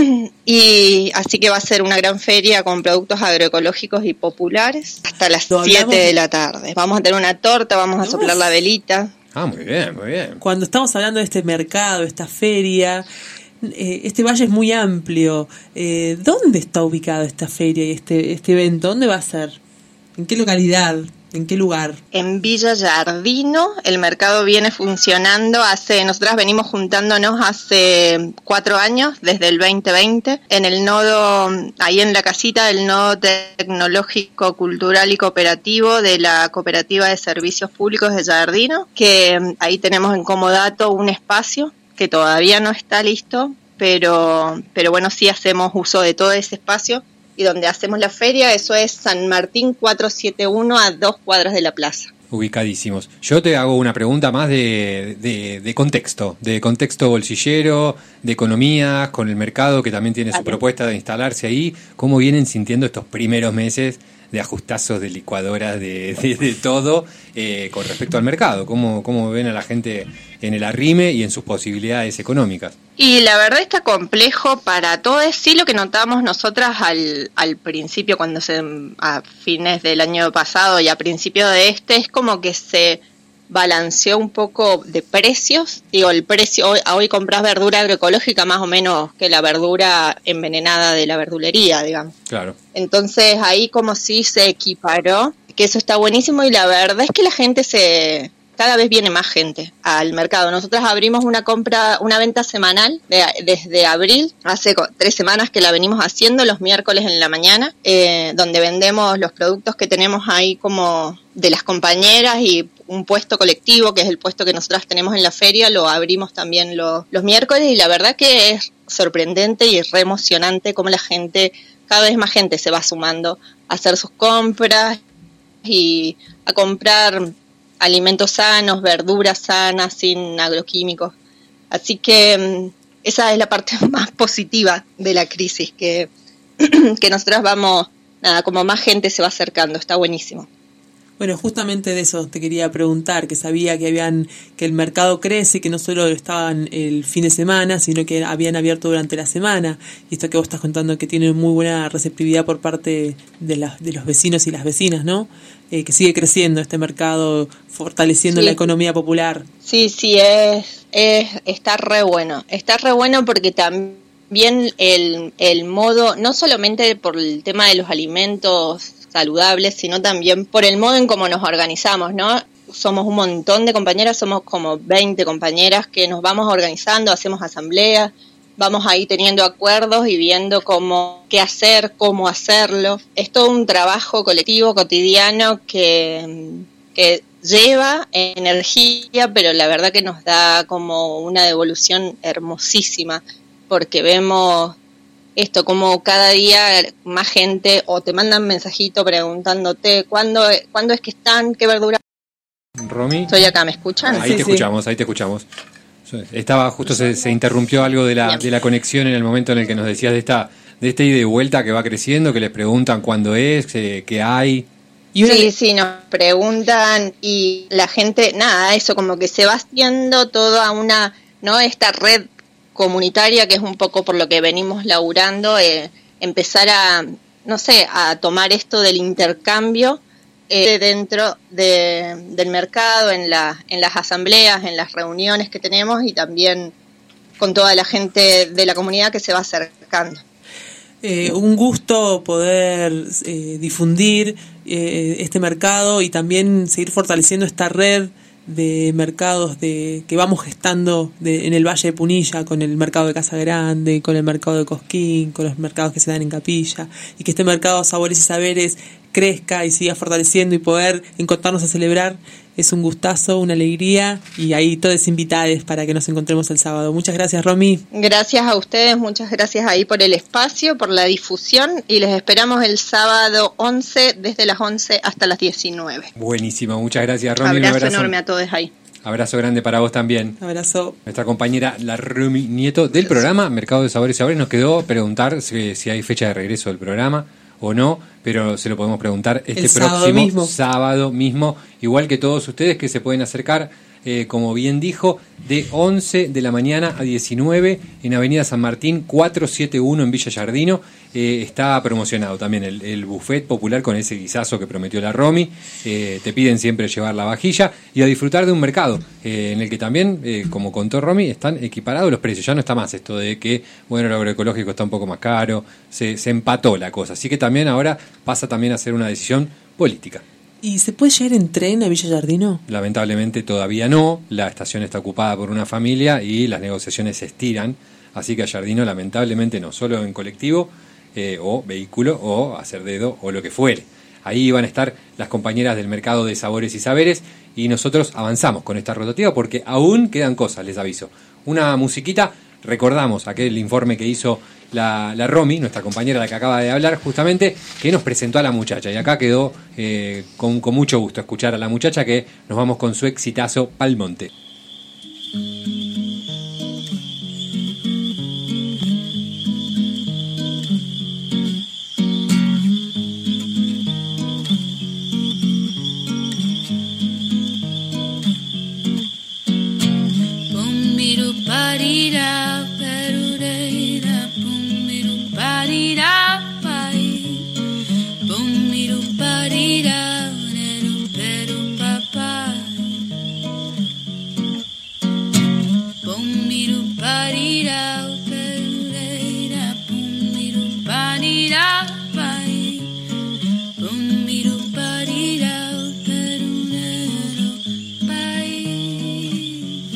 y así que va a ser una gran feria con productos agroecológicos y populares hasta las siete de la tarde. Vamos a tener una torta, vamos a soplar la velita. Ah, muy bien, muy bien. Cuando estamos hablando de este mercado, esta feria, Eh, este valle es muy amplio. Eh, ¿Dónde está ubicada esta feria y este, este evento? ¿Dónde va a ser? ¿En qué localidad? ¿En qué lugar? En Villa Giardino. El mercado viene funcionando hace, nosotras venimos juntándonos hace cuatro años, desde el veinte veinte, en el nodo, ahí en la casita del nodo tecnológico, cultural y cooperativo de la Cooperativa de Servicios Públicos de Giardino, que ahí tenemos en comodato un espacio que todavía no está listo, pero, pero bueno, sí hacemos uso de todo ese espacio y donde hacemos la feria, eso es San Martín cuatrocientos setenta y uno, a dos cuadras de la plaza. Ubicadísimos. Yo te hago una pregunta más de, de, de contexto, de contexto bolsillero, de economía, con el mercado que también tiene su propuesta de instalarse ahí. ¿Cómo vienen sintiendo estos primeros meses de ajustazos, de licuadoras, de, de, de todo eh, con respecto al mercado? ¿Cómo, ¿Cómo ven a la gente en el arrime y en sus posibilidades económicas? Y la verdad está complejo para todos. Sí, lo que notamos nosotras al, al principio, cuando se a fines del año pasado y a principio de este, es como que se balanceó un poco de precios. Digo, el precio, hoy, hoy compras verdura agroecológica más o menos que la verdura envenenada de la verdulería, digamos. Claro. Entonces ahí como si se equiparó, que eso está buenísimo y la verdad es que la gente se... cada vez viene más gente al mercado. Nosotros abrimos una compra, una venta semanal de, desde abril, hace tres semanas que la venimos haciendo, los miércoles en la mañana, eh, donde vendemos los productos que tenemos ahí como de las compañeras y un puesto colectivo, que es el puesto que nosotras tenemos en la feria, lo abrimos también los, los miércoles y la verdad que es sorprendente y re emocionante cómo la gente cada vez más gente se va sumando a hacer sus compras y a comprar alimentos sanos, verduras sanas, sin agroquímicos. Así que esa es la parte más positiva de la crisis, que, que nosotros vamos, nada, como más gente se va acercando, está buenísimo. Bueno, justamente de eso te quería preguntar, que sabía que habían que el mercado crece, que no solo estaban el fin de semana, sino que habían abierto durante la semana. Y esto que vos estás contando, que tiene muy buena receptividad por parte de, la, de los vecinos y las vecinas, ¿no? Eh, que sigue creciendo este mercado, fortaleciendo Sí. la economía popular. Sí, sí, es, es está re bueno. Está re bueno porque también el, el modo, no solamente por el tema de los alimentos saludables, sino también por el modo en cómo nos organizamos, ¿no? Somos un montón de compañeras, somos como veinte compañeras que nos vamos organizando, hacemos asambleas, vamos ahí teniendo acuerdos y viendo cómo, qué hacer, cómo hacerlo. Es todo un trabajo colectivo, cotidiano, que, que lleva energía, pero la verdad que nos da como una devolución hermosísima, porque vemos esto, como cada día más gente o te mandan mensajito preguntándote cuándo, cuándo es que están, qué verdura. Romy. Estoy acá, ¿me escuchan? Ahí Sí, te sí. escuchamos, ahí te escuchamos. Estaba justo, se, se interrumpió algo de la, de la conexión en el momento en el que nos decías de esta, de esta ida y vuelta que va creciendo, que les preguntan cuándo es, eh, qué hay. Sí, sí, nos preguntan y la gente, nada, eso como que se va haciendo toda una, ¿no? Esta red comunitaria, que es un poco por lo que venimos laburando, eh, empezar a, no sé, a tomar esto del intercambio eh, dentro de, del mercado, en, la, en las asambleas, en las reuniones que tenemos y también con toda la gente de la comunidad que se va acercando. Eh, un gusto poder eh, difundir eh, este mercado y también seguir fortaleciendo esta red de mercados de que vamos gestando de, en el Valle de Punilla, con el mercado de Casa Grande, con el mercado de Cosquín, con los mercados que se dan en Capilla, y que este mercado Sabores y Saberes crezca y siga fortaleciendo y poder encontrarnos a celebrar es un gustazo, una alegría, y ahí todos invitados para que nos encontremos el sábado. Muchas gracias, Romy. Gracias a ustedes, muchas gracias ahí por el espacio, por la difusión, y les esperamos el sábado once desde las once hasta las diecinueve. Buenísimo, muchas gracias, Romy. Abrazo, Un abrazo enorme a todos ahí. Abrazo grande para vos también. Abrazo. Nuestra compañera, la Romy Nieto, del programa Mercado de Sabores y Sabores, nos quedó preguntar si, si hay fecha de regreso del programa o no, pero se lo podemos preguntar este El sábado próximo mismo. sábado mismo, igual que todos ustedes que se pueden acercar, eh, como bien dijo, de once de la mañana a diecinueve en Avenida San Martín cuatrocientos setenta y uno en Villa Yardino. Eh, está promocionado también el, el buffet popular con ese guisazo que prometió la Romy. Eh, te piden siempre llevar la vajilla y a disfrutar de un mercado eh, en el que también, eh, como contó Romy, están equiparados los precios. Ya no está más esto de que, bueno, lo agroecológico está un poco más caro, se, se empató la cosa. Así que también ahora pasa también a ser una decisión política. ¿Y se puede llegar en tren a Villa Yardino? Lamentablemente todavía no, la estación está ocupada por una familia y las negociaciones se estiran, así que a Yardino lamentablemente no, solo en colectivo eh, o vehículo o hacer dedo o lo que fuere. Ahí van a estar las compañeras del mercado de Sabores y Saberes y nosotros avanzamos con esta rotativa porque aún quedan cosas, les aviso. Una musiquita, recordamos aquel informe que hizo la, la Romy, nuestra compañera la que acaba de hablar justamente, que nos presentó a la muchacha y acá quedó eh, con, con mucho gusto escuchar a la muchacha, que nos vamos con su exitazo Palmonte. Parira, perureira, pumiru parira, pai, pumiru parira, neru peru papai, pumiru parira, perureira, pumiru parira, pai, pumiru parira, perunero, pai.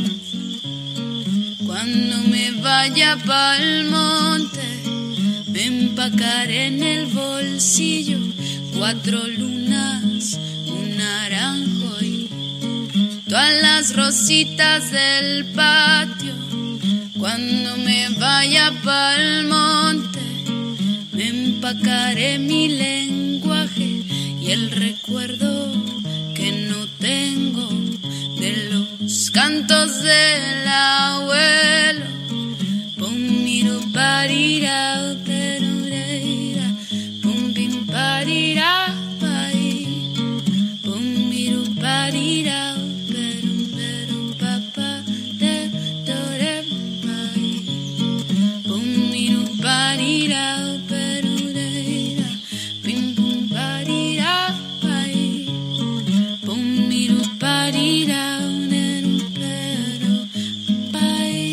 Cuando me vaya pa'l monte, me empacaré en el bolsillo cuatro lunas, un naranjo y todas las rositas del patio. Cuando me vaya pa'l monte, me empacaré empacaré mi lenguaje y el recuerdo que no tengo de los cantos del abuelo. Pum miru parira perureira, pum pim parira pai, pum miru parira perum perum papa de dore pai, pum miru parira perureira, pim pum parira pai, pum miru parira nerum pero pai.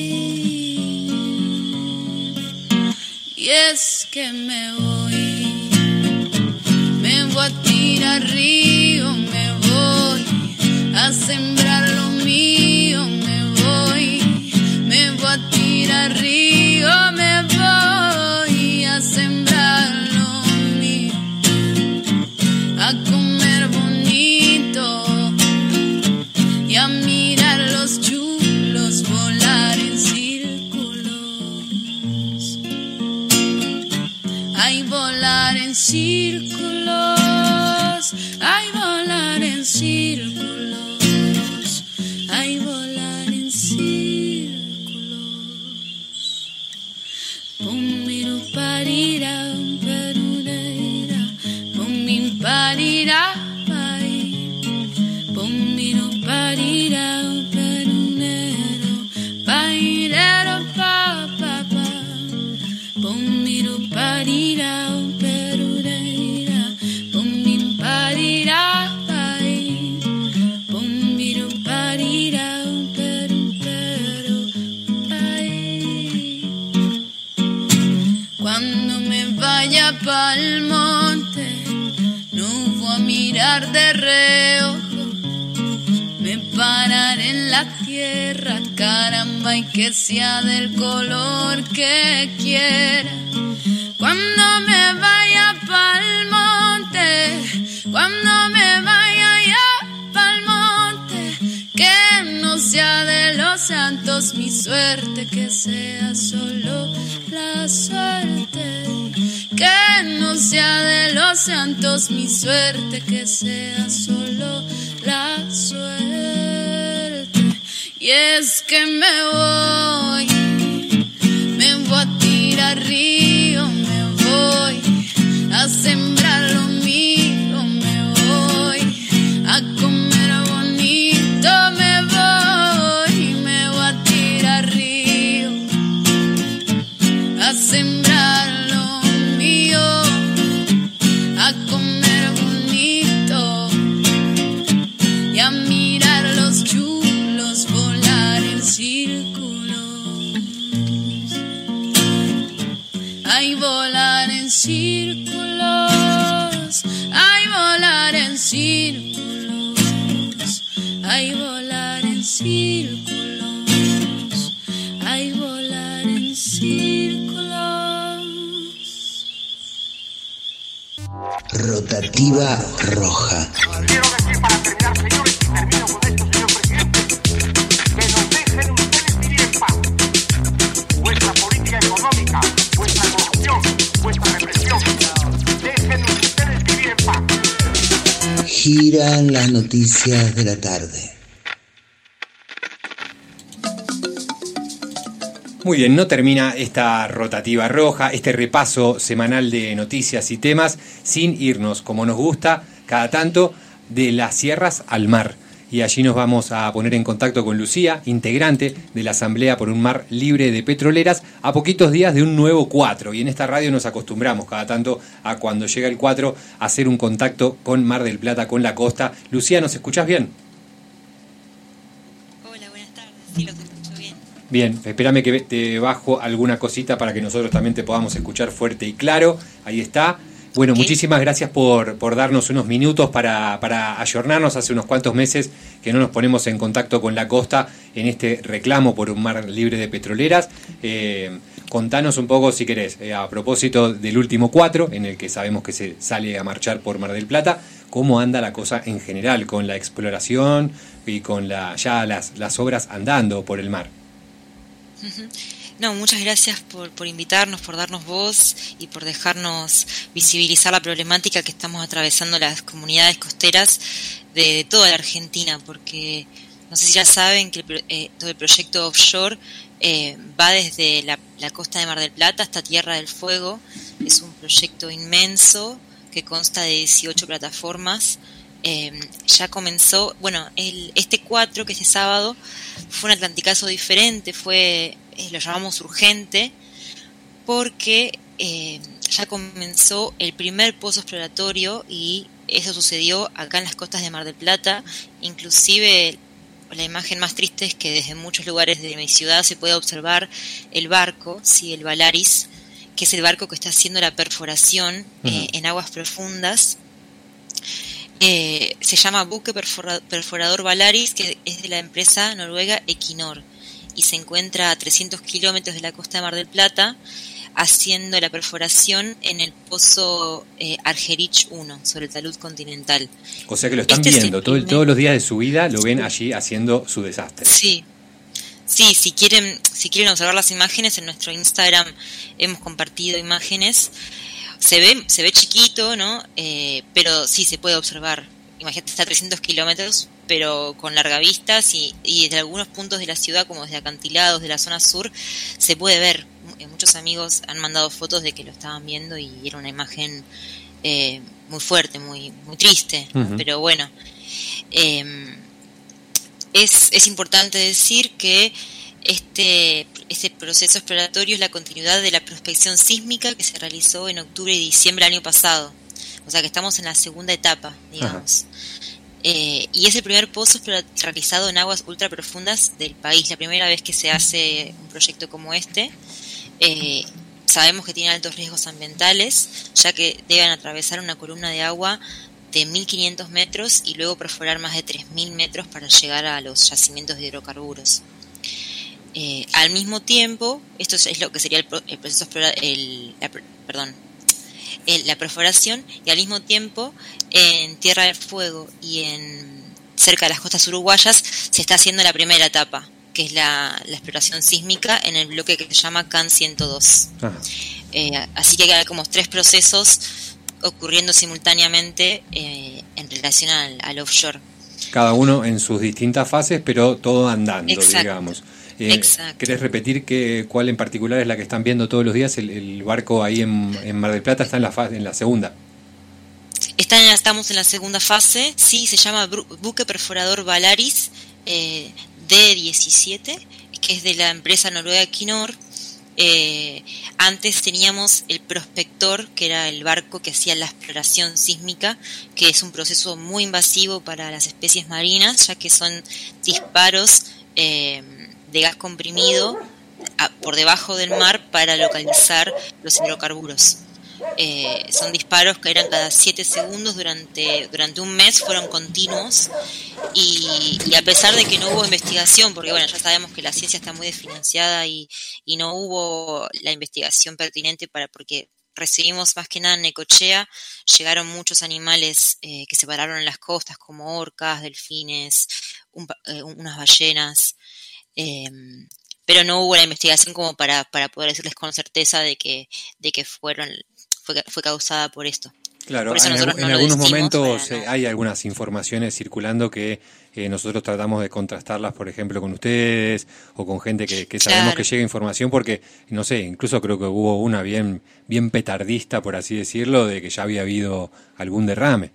Y es que me voy, me voy a tirar río, me voy a sembrar lo mío, me voy, me voy a tirar río, me voy a sembrar lo mío, a comer bonito y a mirar los chulos volar en círculos, ay volar en círculos, ay volar en círculos, ay volar en círculos. Pum miru parira perureira, pum min parira pai, pum miru parira perunero, pairero pa pa pa, pum miru parira perureira, pum min parira pai, pum miru parira perum pero pai. Cuando me vaya pa'l monte, no voy a mirar de reojo, me pararé en la tierra, caramba, y que sea del color que quiera. Cuando me vaya pa'l monte, cuando me vaya ya pa'l monte, que no sea de los santos mi suerte, que sea solo la suerte, que no sea de los santos mi suerte, que sea solo la suerte. Y es que me voy, me voy a tirar río, me voy a sembrar lo mío, me voy a comer bonito, me voy, me voy a tirar río, a sembrar lo mío, a comer bonito y a mirar los chulos volar en círculos, ay volar en círculos, ay volar en círculos, ay volar en círculos, ay volar en círculos. Rotativa roja. Quiero decir para terminar, señores, y termino con esto, señor presidente, que nos dejen ustedes vivir en paz. Vuestra política económica, vuestra corrupción, vuestra represión, dejen ustedes vivir en paz. Giran las noticias de la tarde. Muy bien, no termina esta rotativa roja, este repaso semanal de noticias y temas, sin irnos, como nos gusta, cada tanto, de las sierras al mar. Y allí nos vamos a poner en contacto con Lucía, integrante de la Asamblea por un Mar Libre de Petroleras, a poquitos días de un nuevo cuatro. Y en esta radio nos acostumbramos cada tanto a cuando llega el cuatro a hacer un contacto con Mar del Plata, con la costa. Lucía, ¿nos escuchás bien? Hola, buenas tardes. Sí, los escucho bien. Bien, espérame que te bajo alguna cosita para que nosotros también te podamos escuchar fuerte y claro. Ahí está. Bueno, okay. Muchísimas gracias por, por darnos unos minutos para, para ayornarnos. Hace unos cuantos meses que no nos ponemos en contacto con la costa en este reclamo por un mar libre de petroleras. Eh, contanos un poco, si querés, eh, a propósito del último cuatro, en el que sabemos que se sale a marchar por Mar del Plata, cómo anda la cosa en general con la exploración y con la ya las, las obras andando por el mar. Uh-huh. No, muchas gracias por, por invitarnos, por darnos voz y por dejarnos visibilizar la problemática que estamos atravesando las comunidades costeras de, de toda la Argentina, porque no sé si ya saben que el, eh, todo el proyecto offshore eh, va desde la, la costa de Mar del Plata hasta Tierra del Fuego. Es un proyecto inmenso que consta de dieciocho plataformas. Eh, ya comenzó, bueno, el, este cuatro, que este sábado, fue un atlanticazo diferente, fue, eh, lo llamamos urgente, porque eh, ya comenzó el primer pozo exploratorio y eso sucedió acá en las costas de Mar del Plata. Inclusive la imagen más triste es que desde muchos lugares de mi ciudad se puede observar el barco, sí, el Valaris, que es el barco que está haciendo la perforación eh, en aguas profundas. Eh, se llama buque perfora, perforador Valaris, que es de la empresa noruega Equinor, y se encuentra a trescientos kilómetros de la costa de Mar del Plata, haciendo la perforación en el pozo eh, Argerich uno, sobre el talud continental. O sea que lo están Este viendo, el todo, primer... todos los días de su vida lo ven allí haciendo su desastre. Sí, sí, si quieren, si quieren observar las imágenes, en nuestro Instagram hemos compartido imágenes. Se ve, se ve chiquito, ¿no? Eh, pero sí se puede observar. Imagínate, está a trescientos kilómetros, pero con larga vista, y, y desde algunos puntos de la ciudad, como desde acantilados de la zona sur, se puede ver. Muchos amigos han mandado fotos de que lo estaban viendo y era una imagen eh, muy fuerte, muy, muy triste. Uh-huh. Pero bueno, eh, es, es importante decir que Este, este proceso exploratorio es la continuidad de la prospección sísmica que se realizó en octubre y diciembre del año pasado. O sea que estamos en la segunda etapa, digamos. Eh, y es el primer pozo realizado en aguas ultra profundas del país. La primera vez que se hace un proyecto como este. Eh, sabemos que tiene altos riesgos ambientales, ya que deben atravesar una columna de agua de mil quinientos metros y luego perforar más de tres mil metros para llegar a los yacimientos de hidrocarburos. Eh, al mismo tiempo, esto es lo que sería el, el proceso el, la, perdón, el, la perforación, y al mismo tiempo en Tierra del Fuego y en cerca de las costas uruguayas se está haciendo la primera etapa, que es la, la exploración sísmica en el bloque que se llama C A N ciento dos. Eh, así que hay como tres procesos ocurriendo simultáneamente eh, en relación al, al offshore. Cada uno en sus distintas fases, pero todo andando, Exacto. digamos. Eh, ¿Querés repetir que, cuál en particular es la que están viendo todos los días? El, el barco ahí en, en Mar del Plata está en la fase, en la segunda. Está en la, estamos en la segunda fase, sí, se llama buque perforador Valaris eh, D diecisiete, que es de la empresa noruega Equinor. Eh, antes teníamos el prospector, que era el barco que hacía la exploración sísmica, que es un proceso muy invasivo para las especies marinas, ya que son disparos eh, de gas comprimido a, por debajo del mar para localizar los hidrocarburos. Eh, son disparos que eran cada siete segundos durante, durante un mes, fueron continuos, y, y a pesar de que no hubo investigación, porque bueno, ya sabemos que la ciencia está muy desfinanciada y, y no hubo la investigación pertinente para, porque recibimos más que nada en Necochea, llegaron muchos animales eh, que se pararon en las costas, como orcas, delfines, un, eh, unas ballenas, eh, pero no hubo la investigación como para, para poder decirles con certeza de que, de que fueron fue, fue causada por esto. Claro, por eso en, nosotros en no lo algunos decimos, momentos para, eh, no. hay algunas informaciones circulando que eh, nosotros tratamos de contrastarlas, por ejemplo, con ustedes o con gente que, que sabemos Claro. que llega información, porque, no sé, incluso creo que hubo una bien, bien petardista, por así decirlo, de que ya había habido algún derrame.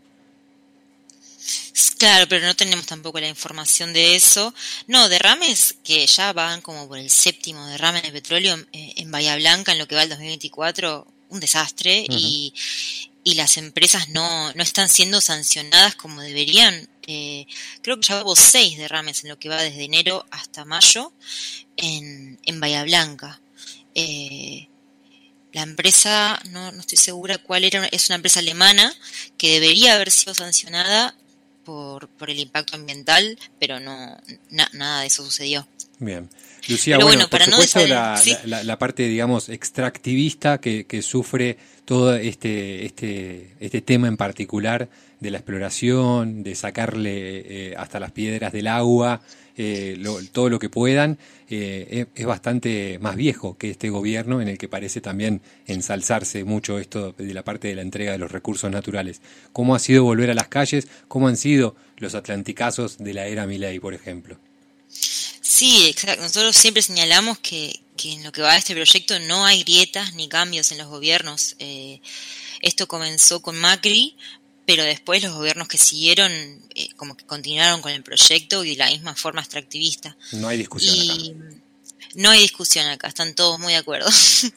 Claro, pero no tenemos tampoco la información de eso. No, derrames que ya van como por el séptimo derrame de petróleo eh, en Bahía Blanca en lo que va el dos mil veinticuatro, un desastre. Uh-huh. y, y las empresas no, no están siendo sancionadas como deberían. Eh, creo que ya hubo seis derrames en lo que va desde enero hasta mayo en, en Bahía Blanca. Eh, la empresa, no, no estoy segura cuál era, es una empresa alemana que debería haber sido sancionada Por, por el impacto ambiental, pero no na, nada de eso sucedió. Bien. Lucía, pero bueno, bueno, por para supuesto no la, ¿sí? la, la, la parte, digamos, extractivista que, que sufre todo este, este, este tema en particular de la exploración, de sacarle eh, hasta las piedras del agua eh, lo, todo lo que puedan, eh, es, es bastante más viejo que este gobierno, en el que parece también ensalzarse mucho esto de la parte de la entrega de los recursos naturales. ¿Cómo ha sido volver a las calles? ¿Cómo han sido los atlanticazos de la era Milei, por ejemplo? Sí, exacto. Nosotros siempre señalamos que, que en lo que va a este proyecto no hay grietas ni cambios en los gobiernos. Eh, esto comenzó con Macri, pero después los gobiernos que siguieron eh, como que continuaron con el proyecto y de la misma forma extractivista. No hay discusión y acá. No hay discusión acá, están todos muy de acuerdo.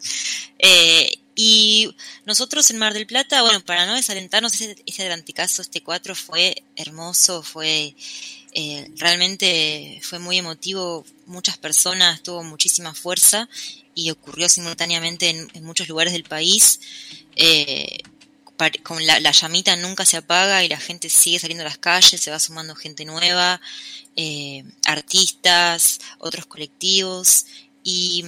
eh, y nosotros en Mar del Plata, bueno, para no desalentarnos, ese, ese atlanticazo, este cuatro, fue hermoso, fue eh, realmente fue muy emotivo, muchas personas, tuvo muchísima fuerza y ocurrió simultáneamente en, en muchos lugares del país. Eh, con la, la llamita nunca se apaga y la gente sigue saliendo a las calles, se va sumando gente nueva, eh, artistas, otros colectivos y,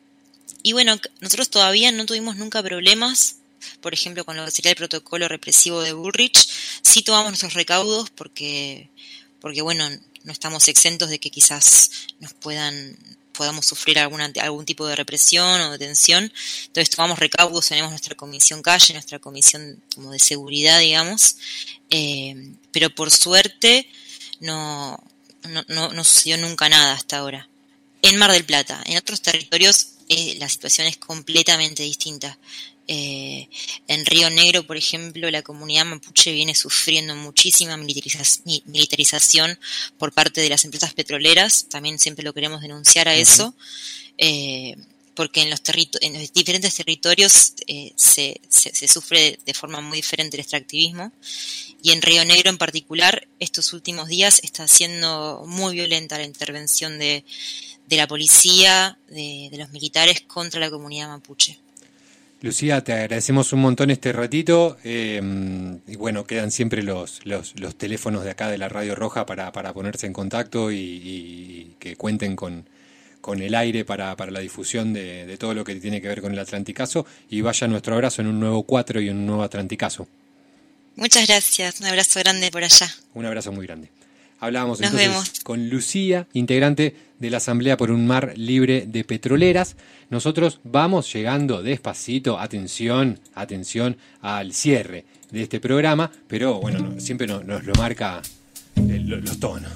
y bueno, nosotros todavía no tuvimos nunca problemas, por ejemplo con lo que sería el protocolo represivo de Bullrich. Sí tomamos nuestros recaudos porque, porque bueno, no estamos exentos de que quizás nos puedan podamos sufrir alguna, algún tipo de represión o detención. Entonces tomamos recaudos, tenemos nuestra comisión calle, nuestra comisión como de seguridad, digamos, eh, pero por suerte no, no, no, no sucedió nunca nada hasta ahora. En Mar del Plata, en otros territorios eh, la situación es completamente distinta. Eh, en Río Negro, por ejemplo, la comunidad mapuche viene sufriendo muchísima militariza- militarización por parte de las empresas petroleras. También siempre lo queremos denunciar a uh-huh. eso, eh, porque en los, territo- en los diferentes territorios eh, se, se, se sufre de, de forma muy diferente el extractivismo. Y en Río Negro en particular, estos últimos días está siendo muy violenta la intervención de, de la policía, de, de los militares contra la comunidad mapuche. Lucía, te agradecemos un montón este ratito, eh, y bueno, quedan siempre los, los, los teléfonos de acá de la Radio Roja para, para ponerse en contacto y, y que cuenten con, con el aire para, para la difusión de, de todo lo que tiene que ver con el Atlanticazo, y vaya nuestro abrazo en un nuevo cuatro y un nuevo Atlanticazo. Muchas gracias, un abrazo grande por allá. Un abrazo muy grande. Hablábamos Nos entonces vemos. con Lucía, integrante de la Asamblea por un Mar Libre de Petroleras. Nosotros vamos llegando despacito, atención, atención al cierre de este programa, pero bueno, no, siempre no, nos lo marca el, los tonos.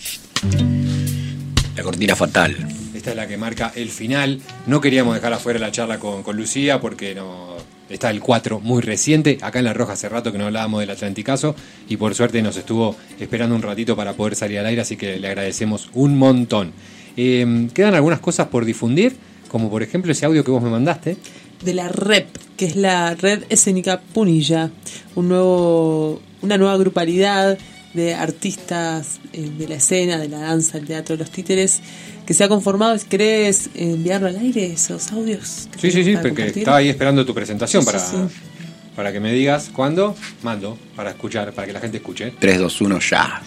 La cortina fatal. Esta es la que marca el final. No queríamos dejar afuera la charla con, con Lucía porque no... Está el cuatro muy reciente, acá en La Roja hace rato que no hablábamos del Atlanticazo y por suerte nos estuvo esperando un ratito para poder salir al aire, así que le agradecemos un montón. Eh, quedan algunas cosas por difundir, como por ejemplo ese audio que vos me mandaste. De la R E P, que es la Red Escénica Punilla, un nuevo, una nueva grupalidad de artistas eh, de la escena, de la danza, el teatro, los títeres, que se ha conformado. ¿Querés enviarlo al aire esos audios? Sí, sí, sí, porque estaba ahí esperando tu presentación, sí, para, sí, sí. para que me digas cuándo mando, para escuchar, para que la gente escuche. tres, dos, uno, ya.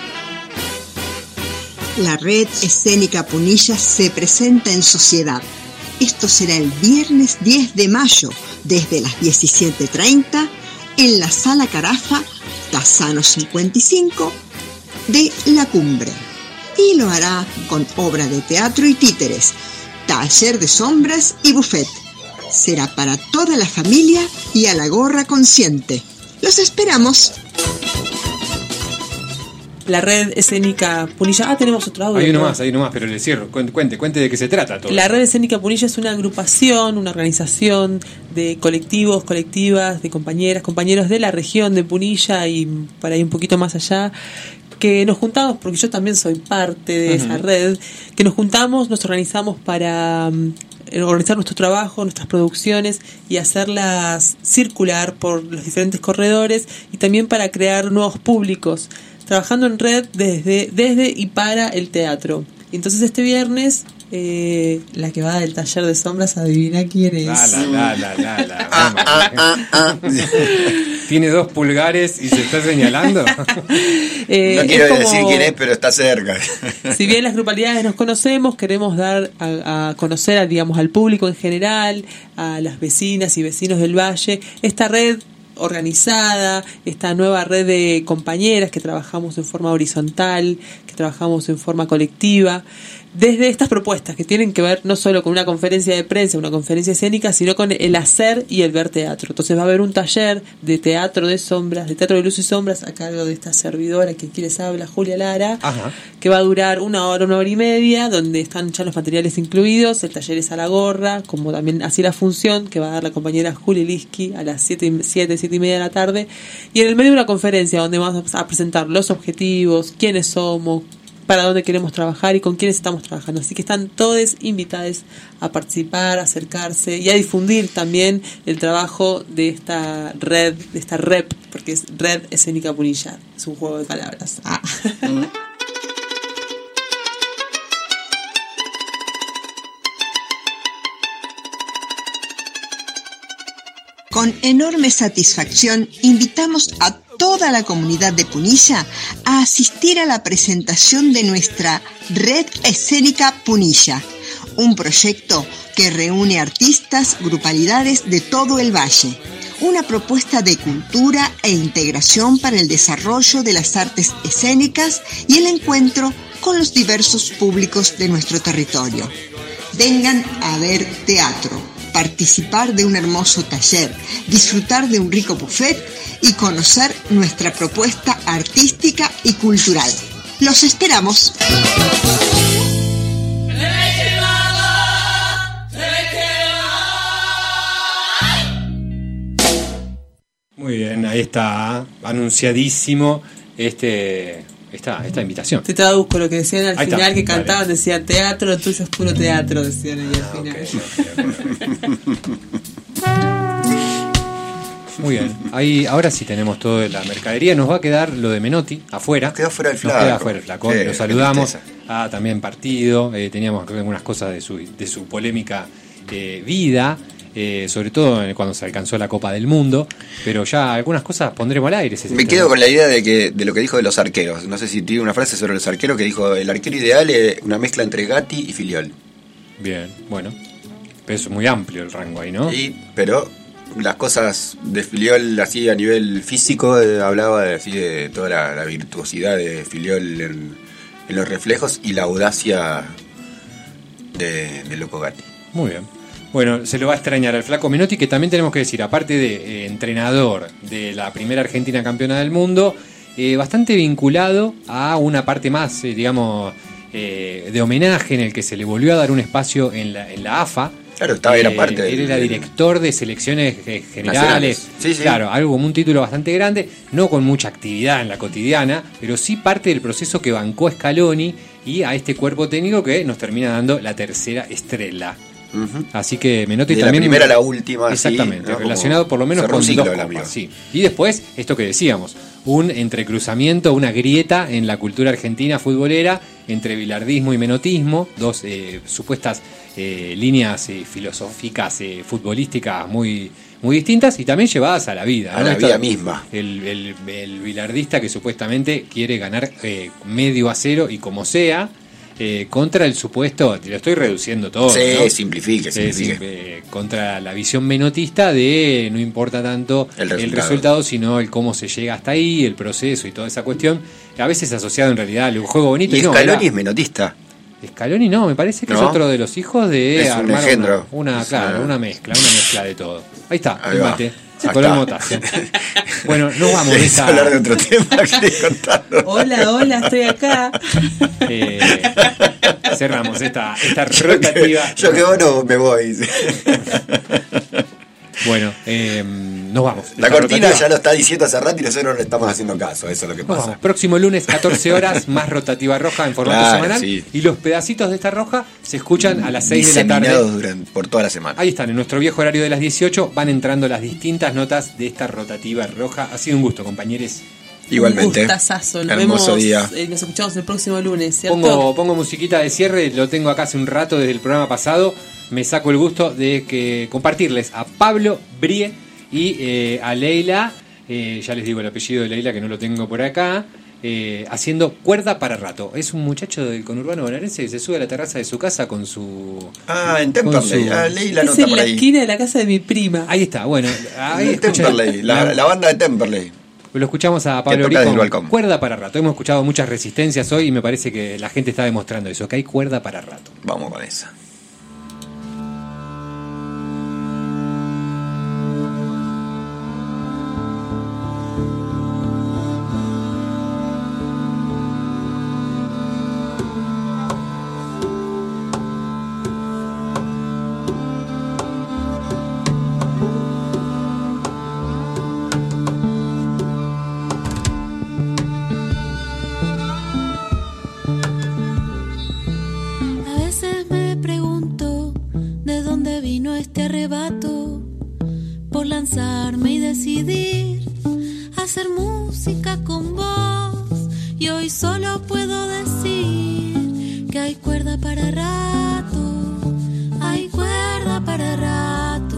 La Red Escénica Punilla se presenta en sociedad. Esto será el viernes diez de mayo, desde las diecisiete treinta, en la Sala Carafa, Casano cincuenta y cinco, de La Cumbre. Y lo hará con obra de teatro y títeres, taller de sombras y buffet. Será para toda la familia y a la gorra consciente. ¡Los esperamos! La Red Escénica Punilla. Ah, tenemos otro audio. Hay uno más, hay uno más, pero le cierro. Cuente, cuente de qué se trata todo. La Red Escénica Punilla es una agrupación, una organización de colectivos, colectivas, de compañeras, compañeros de la región de Punilla y por ahí un poquito más allá, que nos juntamos, porque yo también soy parte de uh-huh. esa red, que nos juntamos, nos organizamos para um, organizar nuestro trabajo, nuestras producciones y hacerlas circular por los diferentes corredores y también para crear nuevos públicos, trabajando en red desde, desde y para el teatro. Y entonces este viernes, eh, la que va del taller de sombras, adivina quién es. La, la, la, la, la, ah, ah, ah, ah. Tiene dos pulgares y se está señalando. eh, no quiero como, decir quién es, pero está cerca. Si bien las grupalidades nos conocemos, queremos dar a, a conocer, a, digamos, al público en general, a las vecinas y vecinos del valle, esta red organizada, esta nueva red de compañeras que trabajamos en forma horizontal, que trabajamos en forma colectiva, desde estas propuestas que tienen que ver no solo con una conferencia de prensa, una conferencia escénica, sino con el hacer y el ver teatro. Entonces va a haber un taller de teatro de sombras, de teatro de luz y sombras, a cargo de esta servidora que aquí les habla, Julia Lara, Ajá. que va a durar una hora, una hora y media, donde están ya los materiales incluidos. El taller es a la gorra, como también así la función que va a dar la compañera Julia Liski a las siete, siete, siete y media de la tarde. Y en el medio de una conferencia donde vamos a presentar los objetivos, quiénes somos, para dónde queremos trabajar y con quiénes estamos trabajando. Así que están todos invitados a participar, a acercarse y a difundir también el trabajo de esta red, de esta rep, porque es Red Escénica Punilla. Es un juego de palabras. Ah. Con enorme satisfacción invitamos a toda la comunidad de Punilla a asistir a la presentación de nuestra Red Escénica Punilla, un proyecto que reúne artistas, grupalidades de todo el valle, una propuesta de cultura e integración para el desarrollo de las artes escénicas y el encuentro con los diversos públicos de nuestro territorio. Vengan a ver teatro, participar de un hermoso taller, disfrutar de un rico buffet y conocer nuestra propuesta artística y cultural. ¡Los esperamos! Muy bien, ahí está anunciadísimo este esta, esta invitación. Te traduzco lo que decían al Ahí final, está, que cantaban, vale. decían teatro, lo tuyo es puro teatro, decían ahí Ah, al final. okay, okay. Muy bien, ahí ahora sí tenemos todo de la mercadería. Nos va a quedar lo de Menotti afuera. Quedó fuera el Nos flaco. queda fuera el flaco. Qué- Lo qué saludamos. tristeza. Ah, también partido. Eh, teníamos algunas cosas de su, de su polémica eh, vida. Eh, sobre todo cuando se alcanzó la Copa del Mundo, pero ya algunas cosas pondremos al aire. Me quedo con la idea de que de lo que dijo de los arqueros. No sé si tiene una frase sobre los arqueros que dijo: el arquero ideal es una mezcla entre Gatti y Filiol. Bien, bueno, pero es muy amplio el rango ahí, ¿no? Y, pero las cosas de Filiol así a nivel físico, eh, hablaba de, así de toda la, la virtuosidad de Filiol en, en los reflejos y la audacia de, de Loco Gatti. Muy bien. Bueno, se lo va a extrañar al flaco Menotti, que también tenemos que decir, aparte de eh, entrenador de la primera Argentina campeona del mundo, eh, bastante vinculado a una parte más, eh, digamos, eh, de homenaje, en el que se le volvió a dar un espacio en la, en la A F A. Claro, estaba, era parte Él del- era director de selecciones eh, generales. Nacionales. Sí, sí. Claro, algo como un título bastante grande, no con mucha actividad en la cotidiana, pero sí parte del proceso que bancó Scaloni y a este cuerpo técnico que nos termina dando la tercera estrella. Uh-huh. Así que Menotti De la también. primera a la última, Exactamente, sí, ¿no? relacionado Como por lo menos cerró con un ciclo dos el copas, amigo. sí. Y después, esto que decíamos, un entrecruzamiento, una grieta en la cultura argentina futbolera entre bilardismo y menotismo, dos eh, supuestas eh, líneas eh, filosóficas, eh, futbolísticas muy, muy distintas y también llevadas a la vida. A ¿no? la Esta- vida misma. El, el, el bilardista que supuestamente quiere ganar eh, medio a cero y como sea. Eh, contra el supuesto, te lo estoy reduciendo todo, Sí, ¿no? simplifique, Eh, simplifique. sim- eh, contra la visión menotista de no importa tanto El el resultado. resultado, sino el cómo se llega hasta ahí, el proceso y toda esa cuestión, a veces asociado en realidad al juego bonito. Y no, Scaloni era- es menotista. Scaloni no, me parece que es ¿No? otro de los hijos de Es un armar una, engendro. una, Es claro, una- una mezcla, una mezcla de todo. Ahí está, Ahí el va. mate. Se Ahí coló el está. motazo. Bueno, nos vamos de ¿Querés esta. hablar de otro tema? ¿Querés contarlo? Hola, hola, estoy acá. Eh, cerramos esta, esta rotativa. Yo que vos no me voy. Bueno, eh, nos vamos. La Esta cortina rotativa. ya lo está diciendo hace rato y nosotros no le estamos haciendo caso. Eso es lo que Nos pasa. vamos. Próximo lunes, catorce horas, más rotativa roja en formato Claro, semanal. sí. Y los pedacitos de esta roja se escuchan a las seis de la tarde. Diseminados durante, por toda la semana. Ahí están, en nuestro viejo horario de las dieciocho van entrando las distintas notas de esta rotativa roja. Ha sido un gusto, compañeros. Igualmente. Un gustazazo. Nos Hermoso vemos, día. eh, nos escuchamos el próximo lunes, ¿cierto? Pongo, pongo musiquita de cierre, lo tengo acá hace un rato desde el programa pasado. Me saco el gusto de que compartirles a Pablo Brie y eh, a Leila, eh, ya les digo el apellido de Leila que no lo tengo por acá, eh, haciendo Cuerda para Rato. Es un muchacho del conurbano bonaerense que se sube a la terraza de su casa con su... Ah, en Temperley. Ah, leí la es nota en por la ahí. esquina de la casa de mi prima. Ahí está, bueno. Ahí En escucha- Temperley, la, la banda de Temperley. Lo escuchamos a Pablo Que toca Ori desde el con balcón. Cuerda para Rato. Hemos escuchado muchas resistencias hoy y me parece que la gente está demostrando eso, que hay cuerda para rato. Vamos con esa. A veces me pregunto de dónde vino este arrebato por lanzarme y decidir hacer música con vos. Y hoy solo puedo decir que hay cuerda para rato, hay cuerda para rato.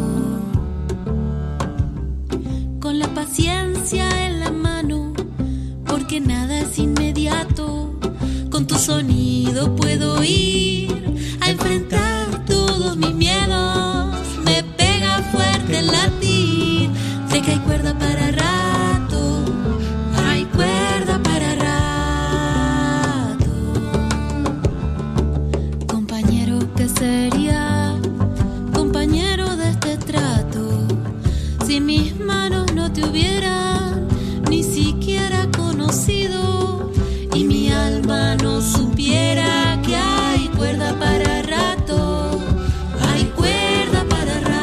Con la paciencia en la mano, porque nada es inmediato. Con tu sonido puedo ir a enfrentar todos mis miedos. Me pega fuerte el latir de que hay cuerda para rato, hay cuerda para rato. Compañero, ¿qué sería? Compañero de este trato, si mis manos no te hubieran ni siquiera conocido y mi alma no supiera que hay cuerda para rato, hay cuerda para rato.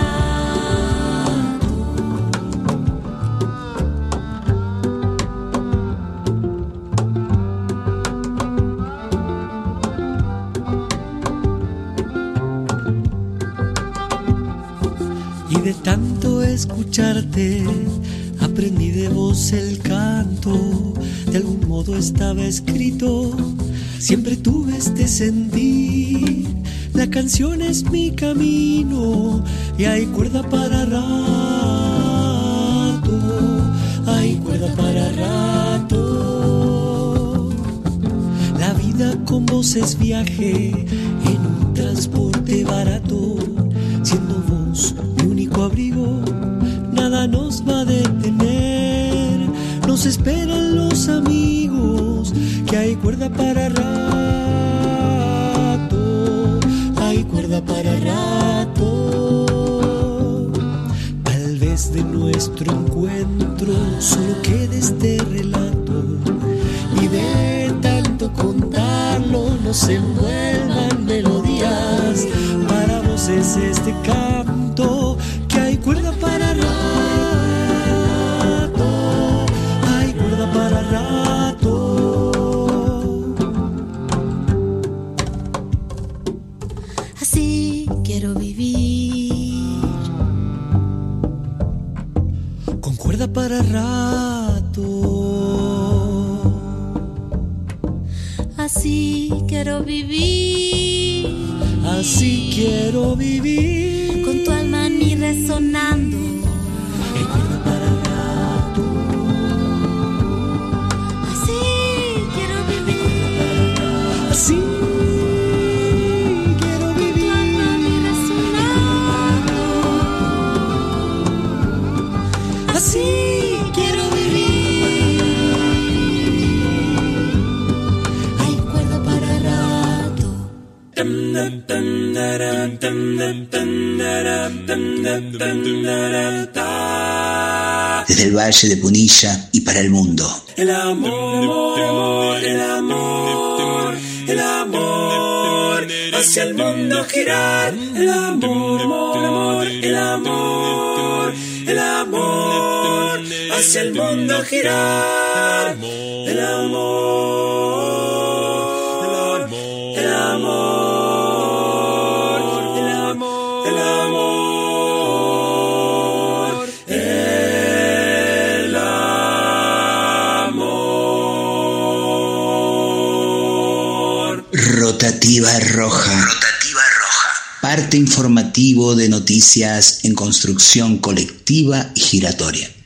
Y de tanto escucharte aprendí de vos el canto, de algún modo estaba escrito, siempre tuve este sentir, la canción es mi camino y hay cuerda para rato, hay cuerda para rato. La vida con vos es viaje en un transporte barato, siendo vos mi único abrigo, nada nos va a detener. Nos esperan los amigos, que hay cuerda para rato, hay cuerda para rato. Tal vez de nuestro encuentro solo quede este relato, y de tanto contarlo nos envuelvan melodías. Para vos es este canto, que hay cuerda para rato, hay cuerda para rato. Así quiero vivir, con cuerda para rato. así quiero vivir, así quiero vivir, con tu alma en mí resonando. Así quiero vivir, así quiero vivir, tu alma en mí resonando. así quiero vivir. Hay cuerda para rato. Desde el Valle de Punilla y para el mundo. El amor, el amor, el amor, hacia el mundo girar. El amor, el amor, el amor, hacia el mundo girar. El amor, el amor, el amor, el amor, el amor. Rotativa Roja. Rotativa Roja. Parte informativo de noticias en construcción colectiva y giratoria.